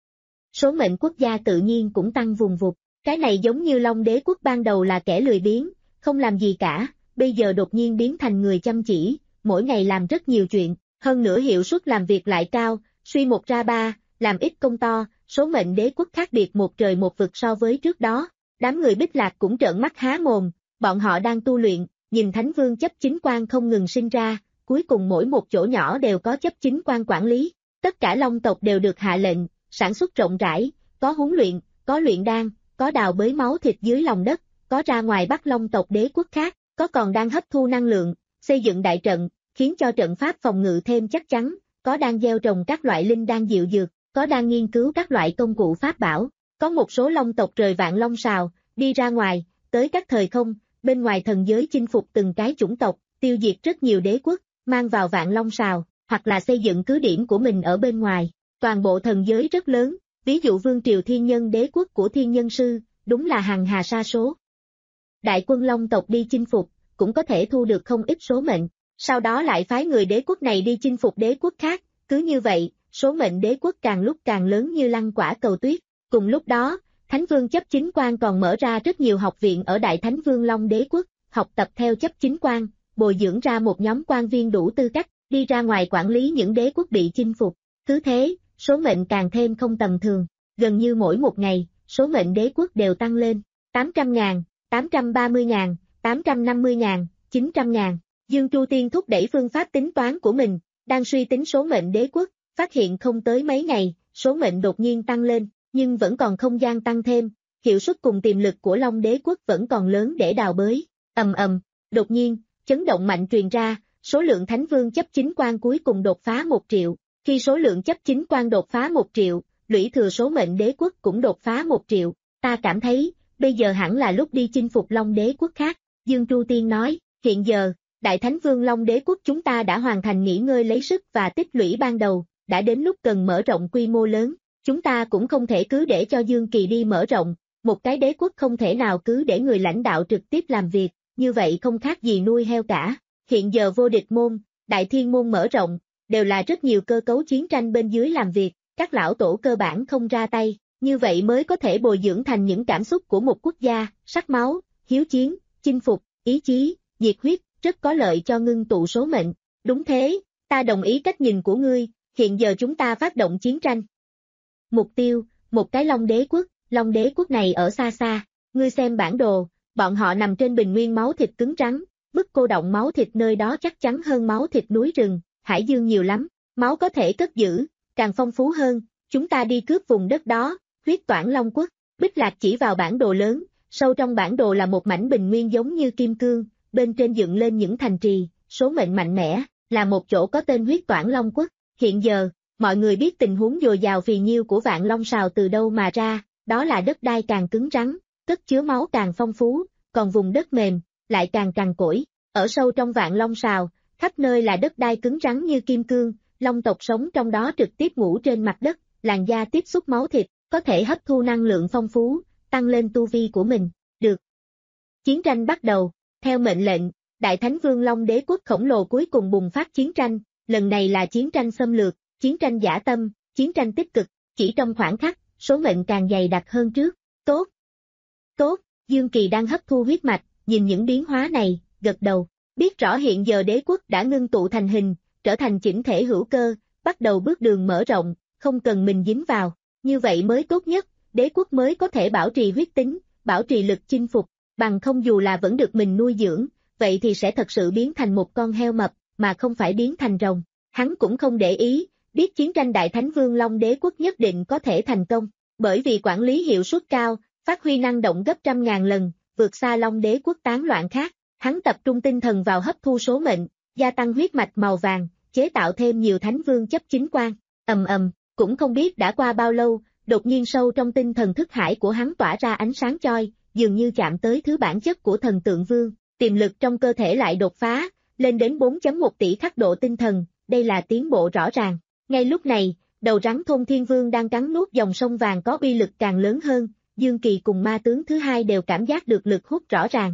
Số mệnh quốc gia tự nhiên cũng tăng vùng vụt. Cái này giống như Long đế quốc ban đầu là kẻ lười biếng, không làm gì cả, bây giờ đột nhiên biến thành người chăm chỉ, mỗi ngày làm rất nhiều chuyện, hơn nữa hiệu suất làm việc lại cao, suy một ra ba, làm ít công to, số mệnh đế quốc khác biệt một trời một vực so với trước đó. Đám người Bích Lạc cũng trợn mắt há mồm, bọn họ đang tu luyện, nhìn Thánh Vương chấp chính quan không ngừng sinh ra, cuối cùng mỗi một chỗ nhỏ đều có chấp chính quan quản lý. Tất cả Long tộc đều được hạ lệnh, sản xuất rộng rãi, có huấn luyện, có luyện đan, có đào bới máu thịt dưới lòng đất, có ra ngoài bắt Long tộc đế quốc khác, có còn đang hấp thu năng lượng, xây dựng đại trận, khiến cho trận pháp phòng ngự thêm chắc chắn, có đang gieo trồng các loại linh đan diệu dược, có đang nghiên cứu các loại công cụ pháp bảo, có một số Long tộc rời vạn long sào, đi ra ngoài, tới các thời không, bên ngoài thần giới chinh phục từng cái chủng tộc, tiêu diệt rất nhiều đế quốc, mang vào vạn long sào, hoặc là xây dựng cứ điểm của mình ở bên ngoài. Toàn bộ thần giới rất lớn, ví dụ vương triều thiên nhân đế quốc của thiên nhân sư, đúng là hằng hà sa số. Đại quân Long tộc đi chinh phục, cũng có thể thu được không ít số mệnh, sau đó lại phái người đế quốc này đi chinh phục đế quốc khác, cứ như vậy, số mệnh đế quốc càng lúc càng lớn như lăng quả cầu tuyết. Cùng lúc đó, Thánh Vương chấp chính quan còn mở ra rất nhiều học viện ở Đại Thánh Vương Long đế quốc, học tập theo chấp chính quan, bồi dưỡng ra một nhóm quan viên đủ tư cách, đi ra ngoài quản lý những đế quốc bị chinh phục. Cứ thế, số mệnh càng thêm không tầm thường, gần như mỗi một ngày, số mệnh đế quốc đều tăng lên, tám trăm ngàn, tám trăm ba mươi ngàn, tám trăm năm mươi ngàn, chín trăm ngàn. Dương Tru Tiên thúc đẩy phương pháp tính toán của mình, đang suy tính số mệnh đế quốc, phát hiện không tới mấy ngày, số mệnh đột nhiên tăng lên, nhưng vẫn còn không gian tăng thêm, hiệu suất cùng tiềm lực của Long đế quốc vẫn còn lớn để đào bới. Ầm ầm, đột nhiên, chấn động mạnh truyền ra, số lượng Thánh Vương chấp chính quan cuối cùng đột phá một triệu. Khi số lượng chấp chính quan đột phá một triệu, lũy thừa số mệnh đế quốc cũng đột phá một triệu. Ta cảm thấy, bây giờ hẳn là lúc đi chinh phục Long đế quốc khác. Dương Tru Tiên nói, hiện giờ, Đại Thánh Vương Long đế quốc chúng ta đã hoàn thành nghỉ ngơi lấy sức và tích lũy ban đầu, đã đến lúc cần mở rộng quy mô lớn. Chúng ta cũng không thể cứ để cho Dương Kỳ đi mở rộng, một cái đế quốc không thể nào cứ để người lãnh đạo trực tiếp làm việc, như vậy không khác gì nuôi heo cả. Hiện giờ vô địch môn, đại thiên môn mở rộng, đều là rất nhiều cơ cấu chiến tranh bên dưới làm việc, các lão tổ cơ bản không ra tay, như vậy mới có thể bồi dưỡng thành những cảm xúc của một quốc gia, sắc máu, hiếu chiến, chinh phục, ý chí, nhiệt huyết, rất có lợi cho ngưng tụ số mệnh. Đúng thế, ta đồng ý cách nhìn của ngươi, hiện giờ chúng ta phát động chiến tranh. Mục tiêu, một cái Long đế quốc, Long đế quốc này ở xa xa, ngươi xem bản đồ, bọn họ nằm trên bình nguyên máu thịt cứng trắng, mức cô động máu thịt nơi đó chắc chắn hơn máu thịt núi rừng, hải dương nhiều lắm. máu có thể cất giữ, càng phong phú hơn, chúng ta đi cướp vùng đất đó, huyết toản Long Quốc. Bích Lạc chỉ vào bản đồ lớn, sâu trong bản đồ là một mảnh bình nguyên giống như kim cương, bên trên dựng lên những thành trì, số mệnh mạnh mẽ, là một chỗ có tên huyết toản Long Quốc. Hiện giờ, mọi người biết tình huống dồi dào phì nhiêu của Vạn Long Sào từ đâu mà ra, đó là đất đai càng cứng rắn, cất chứa máu càng phong phú, còn vùng đất mềm, lại càng cằn cỗi. Ở sâu trong Vạn Long Sào, khắp nơi là đất đai cứng rắn như kim cương, long tộc sống trong đó trực tiếp ngủ trên mặt đất, làn da tiếp xúc máu thịt, có thể hấp thu năng lượng phong phú, tăng lên tu vi của mình. Được. Chiến tranh bắt đầu, theo mệnh lệnh, Đại Thánh Vương Long Đế quốc khổng lồ cuối cùng bùng phát chiến tranh, lần này là chiến tranh xâm lược, chiến tranh dã tâm, chiến tranh tích cực, chỉ trong khoảng khắc, số mệnh càng dày đặc hơn trước. Tốt. Tốt, Dương Kỳ đang hấp thu huyết mạch, nhìn những biến hóa này, gật đầu, biết rõ hiện giờ đế quốc đã ngưng tụ thành hình, trở thành chỉnh thể hữu cơ, bắt đầu bước đường mở rộng, không cần mình dính vào, như vậy mới tốt nhất, đế quốc mới có thể bảo trì huyết tính, bảo trì lực chinh phục, bằng không dù là vẫn được mình nuôi dưỡng, vậy thì sẽ thật sự biến thành một con heo mập, mà không phải biến thành rồng. Hắn cũng không để ý, biết chiến tranh Đại Thánh Vương Long Đế quốc nhất định có thể thành công, bởi vì quản lý hiệu suất cao, phát huy năng động gấp trăm ngàn lần, vượt xa Long Đế quốc tán loạn khác. Hắn tập trung tinh thần vào hấp thu số mệnh, gia tăng huyết mạch màu vàng, chế tạo thêm nhiều thánh vương chấp chính quan. Ầm ầm, cũng không biết đã qua bao lâu, đột nhiên sâu trong tinh thần thức hải của hắn tỏa ra ánh sáng choi, dường như chạm tới thứ bản chất của thần tượng vương, tiềm lực trong cơ thể lại đột phá, lên đến bốn phẩy một tỷ khắc độ tinh thần, đây là tiến bộ rõ ràng. Ngay lúc này, đầu rắn Thôn Thiên Vương đang cắn nuốt dòng sông vàng có uy lực càng lớn hơn, Dương Kỳ cùng ma tướng thứ hai đều cảm giác được lực hút rõ ràng.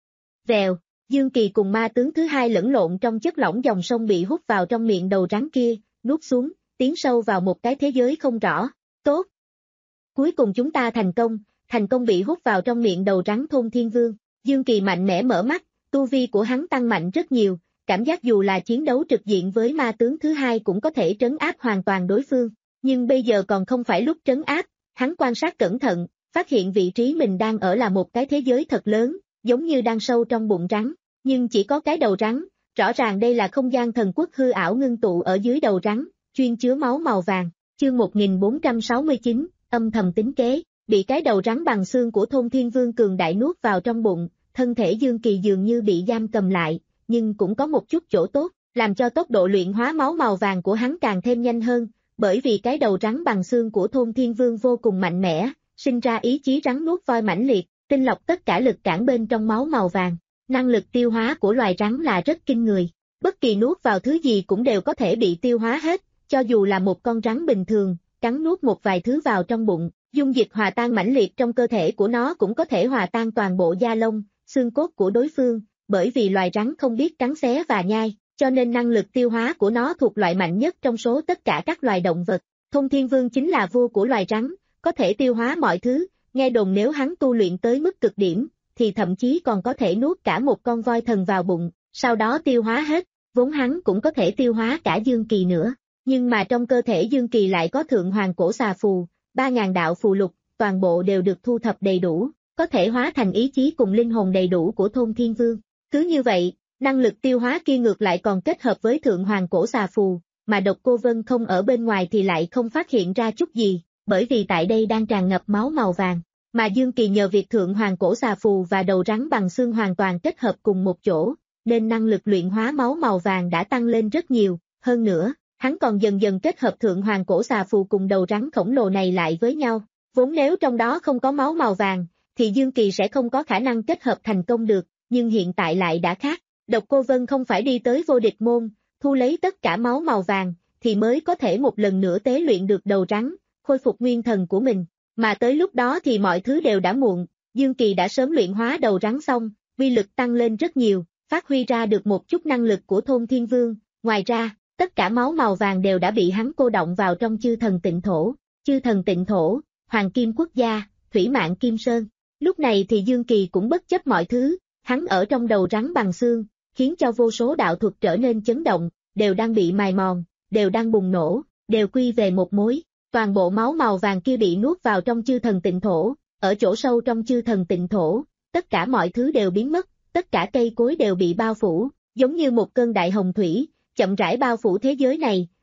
Vèo, Dương Kỳ cùng ma tướng thứ hai lẫn lộn trong chất lỏng dòng sông bị hút vào trong miệng đầu rắn kia, nuốt xuống, tiến sâu vào một cái thế giới không rõ. Tốt. Cuối cùng chúng ta thành công, thành công bị hút vào trong miệng đầu rắn Thôn Thiên Vương. Dương Kỳ mạnh mẽ mở mắt, tu vi của hắn tăng mạnh rất nhiều, cảm giác dù là chiến đấu trực diện với ma tướng thứ hai cũng có thể trấn áp hoàn toàn đối phương. Nhưng bây giờ còn không phải lúc trấn áp, hắn quan sát cẩn thận, phát hiện vị trí mình đang ở là một cái thế giới thật lớn, giống như đang sâu trong bụng rắn, nhưng chỉ có cái đầu rắn, rõ ràng đây là không gian thần quốc hư ảo ngưng tụ ở dưới đầu rắn, chuyên chứa máu màu vàng. Chương một nghìn bốn trăm sáu mươi chín, âm thầm tính kế, bị cái đầu rắn bằng xương của Thôn Thiên Vương cường đại nuốt vào trong bụng, thân thể Dương Kỳ dường như bị giam cầm lại, nhưng cũng có một chút chỗ tốt, làm cho tốc độ luyện hóa máu màu vàng của hắn càng thêm nhanh hơn, bởi vì cái đầu rắn bằng xương của Thôn Thiên Vương vô cùng mạnh mẽ, sinh ra ý chí rắn nuốt voi mãnh liệt, tinh lọc tất cả lực cản bên trong máu màu vàng. Năng lực tiêu hóa của loài rắn là rất kinh người, bất kỳ nuốt vào thứ gì cũng đều có thể bị tiêu hóa hết, cho dù là một con rắn bình thường, cắn nuốt một vài thứ vào trong bụng, dung dịch hòa tan mãnh liệt trong cơ thể của nó cũng có thể hòa tan toàn bộ da lông, xương cốt của đối phương, bởi vì loài rắn không biết cắn xé và nhai, cho nên năng lực tiêu hóa của nó thuộc loại mạnh nhất trong số tất cả các loài động vật. Thôn Thiên Vương chính là vua của loài rắn, có thể tiêu hóa mọi thứ, nghe đồn nếu hắn tu luyện tới mức cực điểm, thì thậm chí còn có thể nuốt cả một con voi thần vào bụng, sau đó tiêu hóa hết, vốn hắn cũng có thể tiêu hóa cả Dương Kỳ nữa. Nhưng mà trong cơ thể Dương Kỳ lại có thượng hoàng cổ xà phù, ba ngàn đạo phù lục, toàn bộ đều được thu thập đầy đủ, có thể hóa thành ý chí cùng linh hồn đầy đủ của Thôn Thiên Vương. Cứ như vậy, năng lực tiêu hóa kia ngược lại còn kết hợp với thượng hoàng cổ xà phù, mà Độc Cô Vân không ở bên ngoài thì lại không phát hiện ra chút gì, bởi vì tại đây đang tràn ngập máu màu vàng. Mà Dương Kỳ nhờ việc thượng hoàng cổ xà phù và đầu rắn bằng xương hoàn toàn kết hợp cùng một chỗ, nên năng lực luyện hóa máu màu vàng đã tăng lên rất nhiều, hơn nữa, hắn còn dần dần kết hợp thượng hoàng cổ xà phù cùng đầu rắn khổng lồ này lại với nhau. Vốn nếu trong đó không có máu màu vàng, thì Dương Kỳ sẽ không có khả năng kết hợp thành công được, nhưng hiện tại lại đã khác. Độc Cô Vân không phải đi tới vô địch môn, thu lấy tất cả máu màu vàng, thì mới có thể một lần nữa tế luyện được đầu rắn, khôi phục nguyên thần của mình. Mà tới lúc đó thì mọi thứ đều đã muộn, Dương Kỳ đã sớm luyện hóa đầu rắn xong, uy lực tăng lên rất nhiều, phát huy ra được một chút năng lực của Thôn Thiên Vương. Ngoài ra, tất cả máu màu vàng đều đã bị hắn cô động vào trong chư thần tịnh thổ, chư thần tịnh thổ, hoàng kim quốc gia, thủy mạng Kim Sơn. Lúc này thì Dương Kỳ cũng bất chấp mọi thứ, hắn ở trong đầu rắn bằng xương, khiến cho vô số đạo thuật trở nên chấn động, đều đang bị mài mòn, đều đang bùng nổ, đều quy về một mối. Toàn bộ máu màu vàng kia bị nuốt vào trong chư thần tịnh thổ, ở chỗ sâu trong chư thần tịnh thổ, tất cả mọi thứ đều biến mất, tất cả cây cối đều bị bao phủ, giống như một cơn đại hồng thủy, chậm rãi bao phủ thế giới này,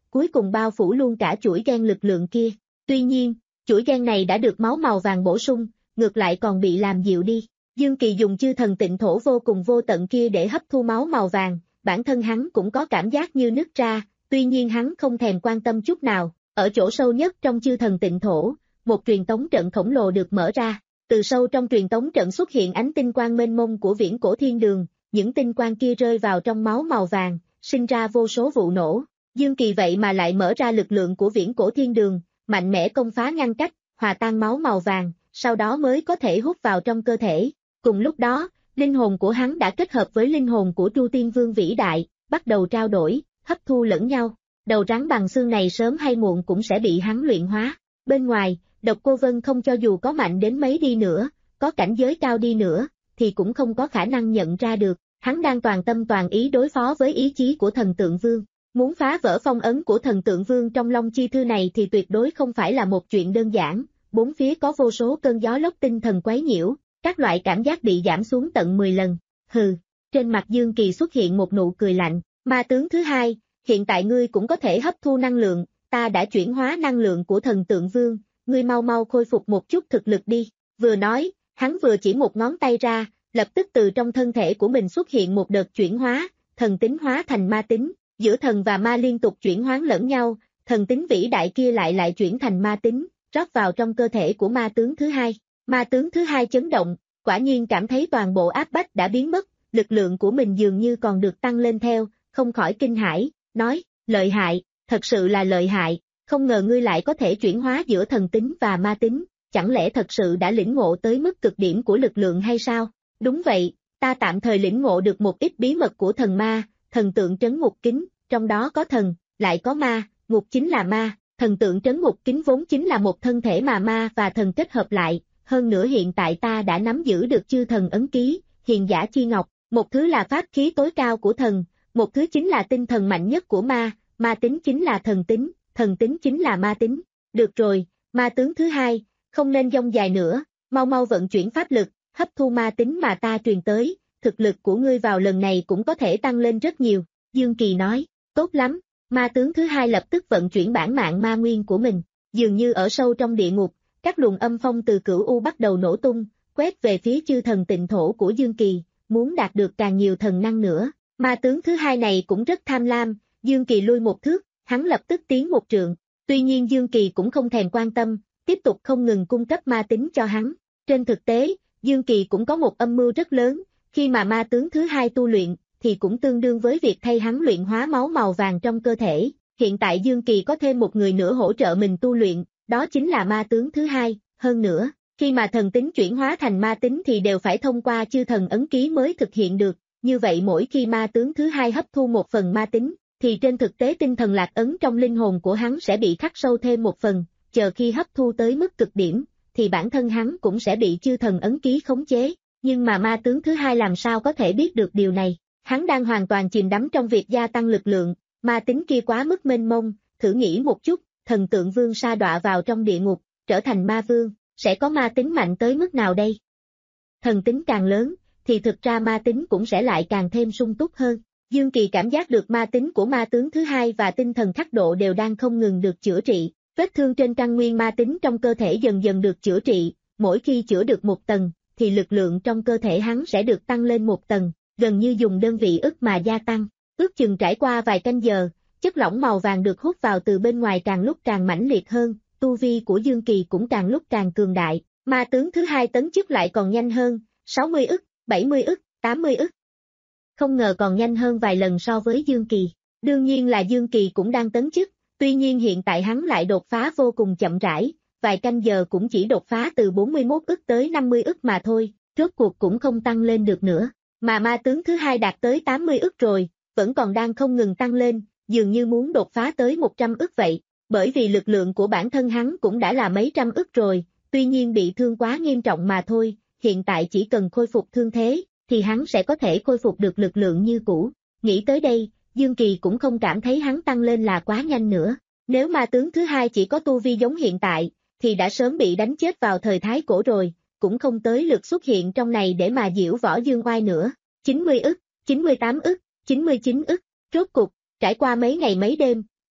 cuối cùng bao phủ luôn cả chuỗi gen lực lượng kia. Tuy nhiên, chuỗi gen này đã được máu màu vàng bổ sung, ngược lại còn bị làm dịu đi. Dương Kỳ dùng chư thần tịnh thổ vô cùng vô tận kia để hấp thu máu màu vàng, bản thân hắn cũng có cảm giác như nứt ra, tuy nhiên hắn không thèm quan tâm chút nào. Ở chỗ sâu nhất trong chư thần tịnh thổ, một truyền tống trận khổng lồ được mở ra. Từ sâu trong truyền tống trận xuất hiện ánh tinh quang mênh mông của viễn cổ thiên đường, những tinh quang kia rơi vào trong máu màu vàng, sinh ra vô số vụ nổ. Dương Kỳ vậy mà lại mở ra lực lượng của viễn cổ thiên đường, mạnh mẽ công phá ngăn cách, hòa tan máu màu vàng, sau đó mới có thể hút vào trong cơ thể. Cùng lúc đó, linh hồn của hắn đã kết hợp với linh hồn của Tru Tiên Vương vĩ đại, bắt đầu trao đổi, hấp thu lẫn nhau. Đầu rắn bằng xương này sớm hay muộn cũng sẽ bị hắn luyện hóa. Bên ngoài, Độc Cô Vân không cho dù có mạnh đến mấy đi nữa, có cảnh giới cao đi nữa, thì cũng không có khả năng nhận ra được. Hắn đang toàn tâm toàn ý đối phó với ý chí của Thần Tượng Vương. Muốn phá vỡ phong ấn của Thần Tượng Vương trong Long Chi Thư này thì tuyệt đối không phải là một chuyện đơn giản. Bốn phía có vô số cơn gió lốc tinh thần quấy nhiễu, các loại cảm giác bị giảm xuống tận mười lần. Hừ, trên mặt Dương Kỳ xuất hiện một nụ cười lạnh. Ma tướng thứ hai, hiện tại ngươi cũng có thể hấp thu năng lượng, ta đã chuyển hóa năng lượng của Thần Tượng Vương, ngươi mau mau khôi phục một chút thực lực đi. Vừa nói, hắn vừa chỉ một ngón tay ra, lập tức từ trong thân thể của mình xuất hiện một đợt chuyển hóa, thần tính hóa thành ma tính, giữa thần và ma liên tục chuyển hóa lẫn nhau, thần tính vĩ đại kia lại lại chuyển thành ma tính, rót vào trong cơ thể của ma tướng thứ hai. Ma tướng thứ hai chấn động, quả nhiên cảm thấy toàn bộ áp bách đã biến mất, lực lượng của mình dường như còn được tăng lên theo, không khỏi kinh hãi, nói, lợi hại, thật sự là lợi hại, không ngờ ngươi lại có thể chuyển hóa giữa thần tính và ma tính, chẳng lẽ thật sự đã lĩnh ngộ tới mức cực điểm của lực lượng hay sao? Đúng vậy, ta tạm thời lĩnh ngộ được một ít bí mật của thần ma, thần tượng trấn ngục kính, trong đó có thần, lại có ma, ngục chính là ma, thần tượng trấn ngục kính vốn chính là một thân thể mà ma và thần kết hợp lại, hơn nữa hiện tại ta đã nắm giữ được chư thần ấn ký, hiền giả chi ngọc, một thứ là pháp khí tối cao của thần, một thứ chính là tinh thần mạnh nhất của ma, ma tính chính là thần tính, thần tính chính là ma tính. Được rồi, ma tướng thứ hai, không nên dông dài nữa, mau mau vận chuyển pháp lực, hấp thu ma tính mà ta truyền tới, thực lực của ngươi vào lần này cũng có thể tăng lên rất nhiều. Dương Kỳ nói, tốt lắm, ma tướng thứ hai lập tức vận chuyển bản mạng ma nguyên của mình, dường như ở sâu trong địa ngục, các luồng âm phong từ cửu u bắt đầu nổ tung, quét về phía chư thần tịnh thổ của Dương Kỳ, muốn đạt được càng nhiều thần năng nữa. Ma tướng thứ hai này cũng rất tham lam, Dương Kỳ lui một thước, hắn lập tức tiến một trượng, tuy nhiên Dương Kỳ cũng không thèm quan tâm, tiếp tục không ngừng cung cấp ma tính cho hắn. Trên thực tế, Dương Kỳ cũng có một âm mưu rất lớn, khi mà ma tướng thứ hai tu luyện, thì cũng tương đương với việc thay hắn luyện hóa máu màu vàng trong cơ thể. Hiện tại Dương Kỳ có thêm một người nữa hỗ trợ mình tu luyện, đó chính là ma tướng thứ hai. Hơn nữa, khi mà thần tính chuyển hóa thành ma tính thì đều phải thông qua chư thần ấn ký mới thực hiện được, như vậy mỗi khi ma tướng thứ hai hấp thu một phần ma tính, thì trên thực tế tinh thần lạc ấn trong linh hồn của hắn sẽ bị khắc sâu thêm một phần, chờ khi hấp thu tới mức cực điểm, thì bản thân hắn cũng sẽ bị chư thần ấn ký khống chế, nhưng mà ma tướng thứ hai làm sao có thể biết được điều này, hắn đang hoàn toàn chìm đắm trong việc gia tăng lực lượng, ma tính kia quá mức mênh mông, thử nghĩ một chút, Thần Tượng Vương sa đọa vào trong địa ngục, trở thành ma vương, sẽ có ma tính mạnh tới mức nào đây? Thần tính càng lớn, thì thực ra ma tính cũng sẽ lại càng thêm sung túc hơn. Dương Kỳ cảm giác được ma tính của ma tướng thứ hai và tinh thần khắc độ đều đang không ngừng được chữa trị, vết thương trên căn nguyên ma tính trong cơ thể dần dần được chữa trị, mỗi khi chữa được một tầng, thì lực lượng trong cơ thể hắn sẽ được tăng lên một tầng, gần như dùng đơn vị ức mà gia tăng. Ước chừng trải qua vài canh giờ, chất lỏng màu vàng được hút vào từ bên ngoài càng lúc càng mãnh liệt hơn, tu vi của Dương Kỳ cũng càng lúc càng cường đại, ma tướng thứ hai tấn chức lại còn nhanh hơn, sáu mươi ức, bảy mươi ức, tám mươi ức. Không ngờ còn nhanh hơn vài lần so với Dương Kỳ. Đương nhiên là Dương Kỳ cũng đang tấn chức, tuy nhiên hiện tại hắn lại đột phá vô cùng chậm rãi, vài canh giờ cũng chỉ đột phá từ bốn mươi mốt ức tới năm mươi ức mà thôi, rốt cuộc cũng không tăng lên được nữa. Mà ma tướng thứ hai đạt tới tám mươi ức rồi, vẫn còn đang không ngừng tăng lên, dường như muốn đột phá tới một trăm ức vậy, bởi vì lực lượng của bản thân hắn cũng đã là mấy trăm ức rồi, tuy nhiên bị thương quá nghiêm trọng mà thôi, hiện tại chỉ cần khôi phục thương thế, thì hắn sẽ có thể khôi phục được lực lượng như cũ. Nghĩ tới đây, Dương Kỳ cũng không cảm thấy hắn tăng lên là quá nhanh nữa. Nếu ma tướng thứ hai chỉ có tu vi giống hiện tại, thì đã sớm bị đánh chết vào thời Thái Cổ rồi, cũng không tới lượt xuất hiện trong này để mà diễu võ dương oai nữa. chín mươi ức, chín mươi tám ức, chín mươi chín ức, rốt cục, trải qua mấy ngày mấy đêm,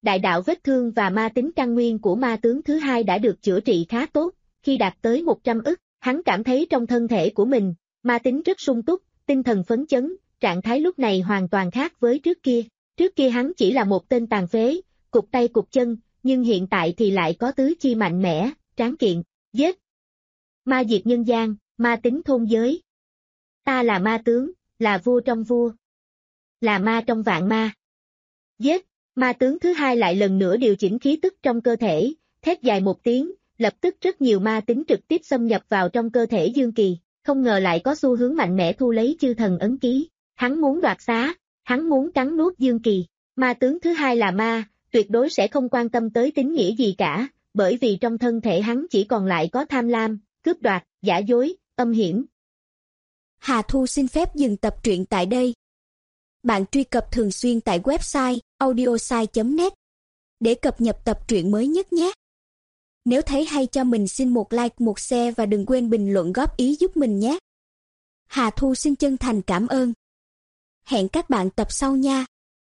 đại đạo vết thương và ma tính căn nguyên của ma tướng thứ hai đã được chữa trị khá tốt, khi đạt tới một trăm ức, hắn cảm thấy trong thân thể của mình, ma tính rất sung túc, tinh thần phấn chấn, trạng thái lúc này hoàn toàn khác với trước kia. Trước kia hắn chỉ là một tên tàn phế, cụt tay cụt chân, nhưng hiện tại thì lại có tứ chi mạnh mẽ, tráng kiện, giết. Ma diệt nhân gian, ma tính thôn giới. Ta là ma tướng, là vua trong vua. Là ma trong vạn ma. Giết, ma tướng thứ hai lại lần nữa điều chỉnh khí tức trong cơ thể, thét dài một tiếng, lập tức rất nhiều ma tính trực tiếp xâm nhập vào trong cơ thể Dương Kỳ, không ngờ lại có xu hướng mạnh mẽ thu lấy chư thần ấn ký. Hắn muốn đoạt xá, hắn muốn cắn nuốt Dương Kỳ. Ma tướng thứ hai là ma, tuyệt đối sẽ không quan tâm tới tín nghĩa gì cả, bởi vì trong thân thể hắn chỉ còn lại có tham lam, cướp đoạt, giả dối, âm hiểm. Hà Thu xin phép dừng tập truyện tại đây. Bạn truy cập thường xuyên tại website audiosai chấm net để cập nhật tập truyện mới nhất nhé. Nếu thấy hay cho mình xin một like, một share và đừng quên bình luận góp ý giúp mình nhé. Hà Thu xin chân thành cảm ơn. Hẹn các bạn tập sau nha.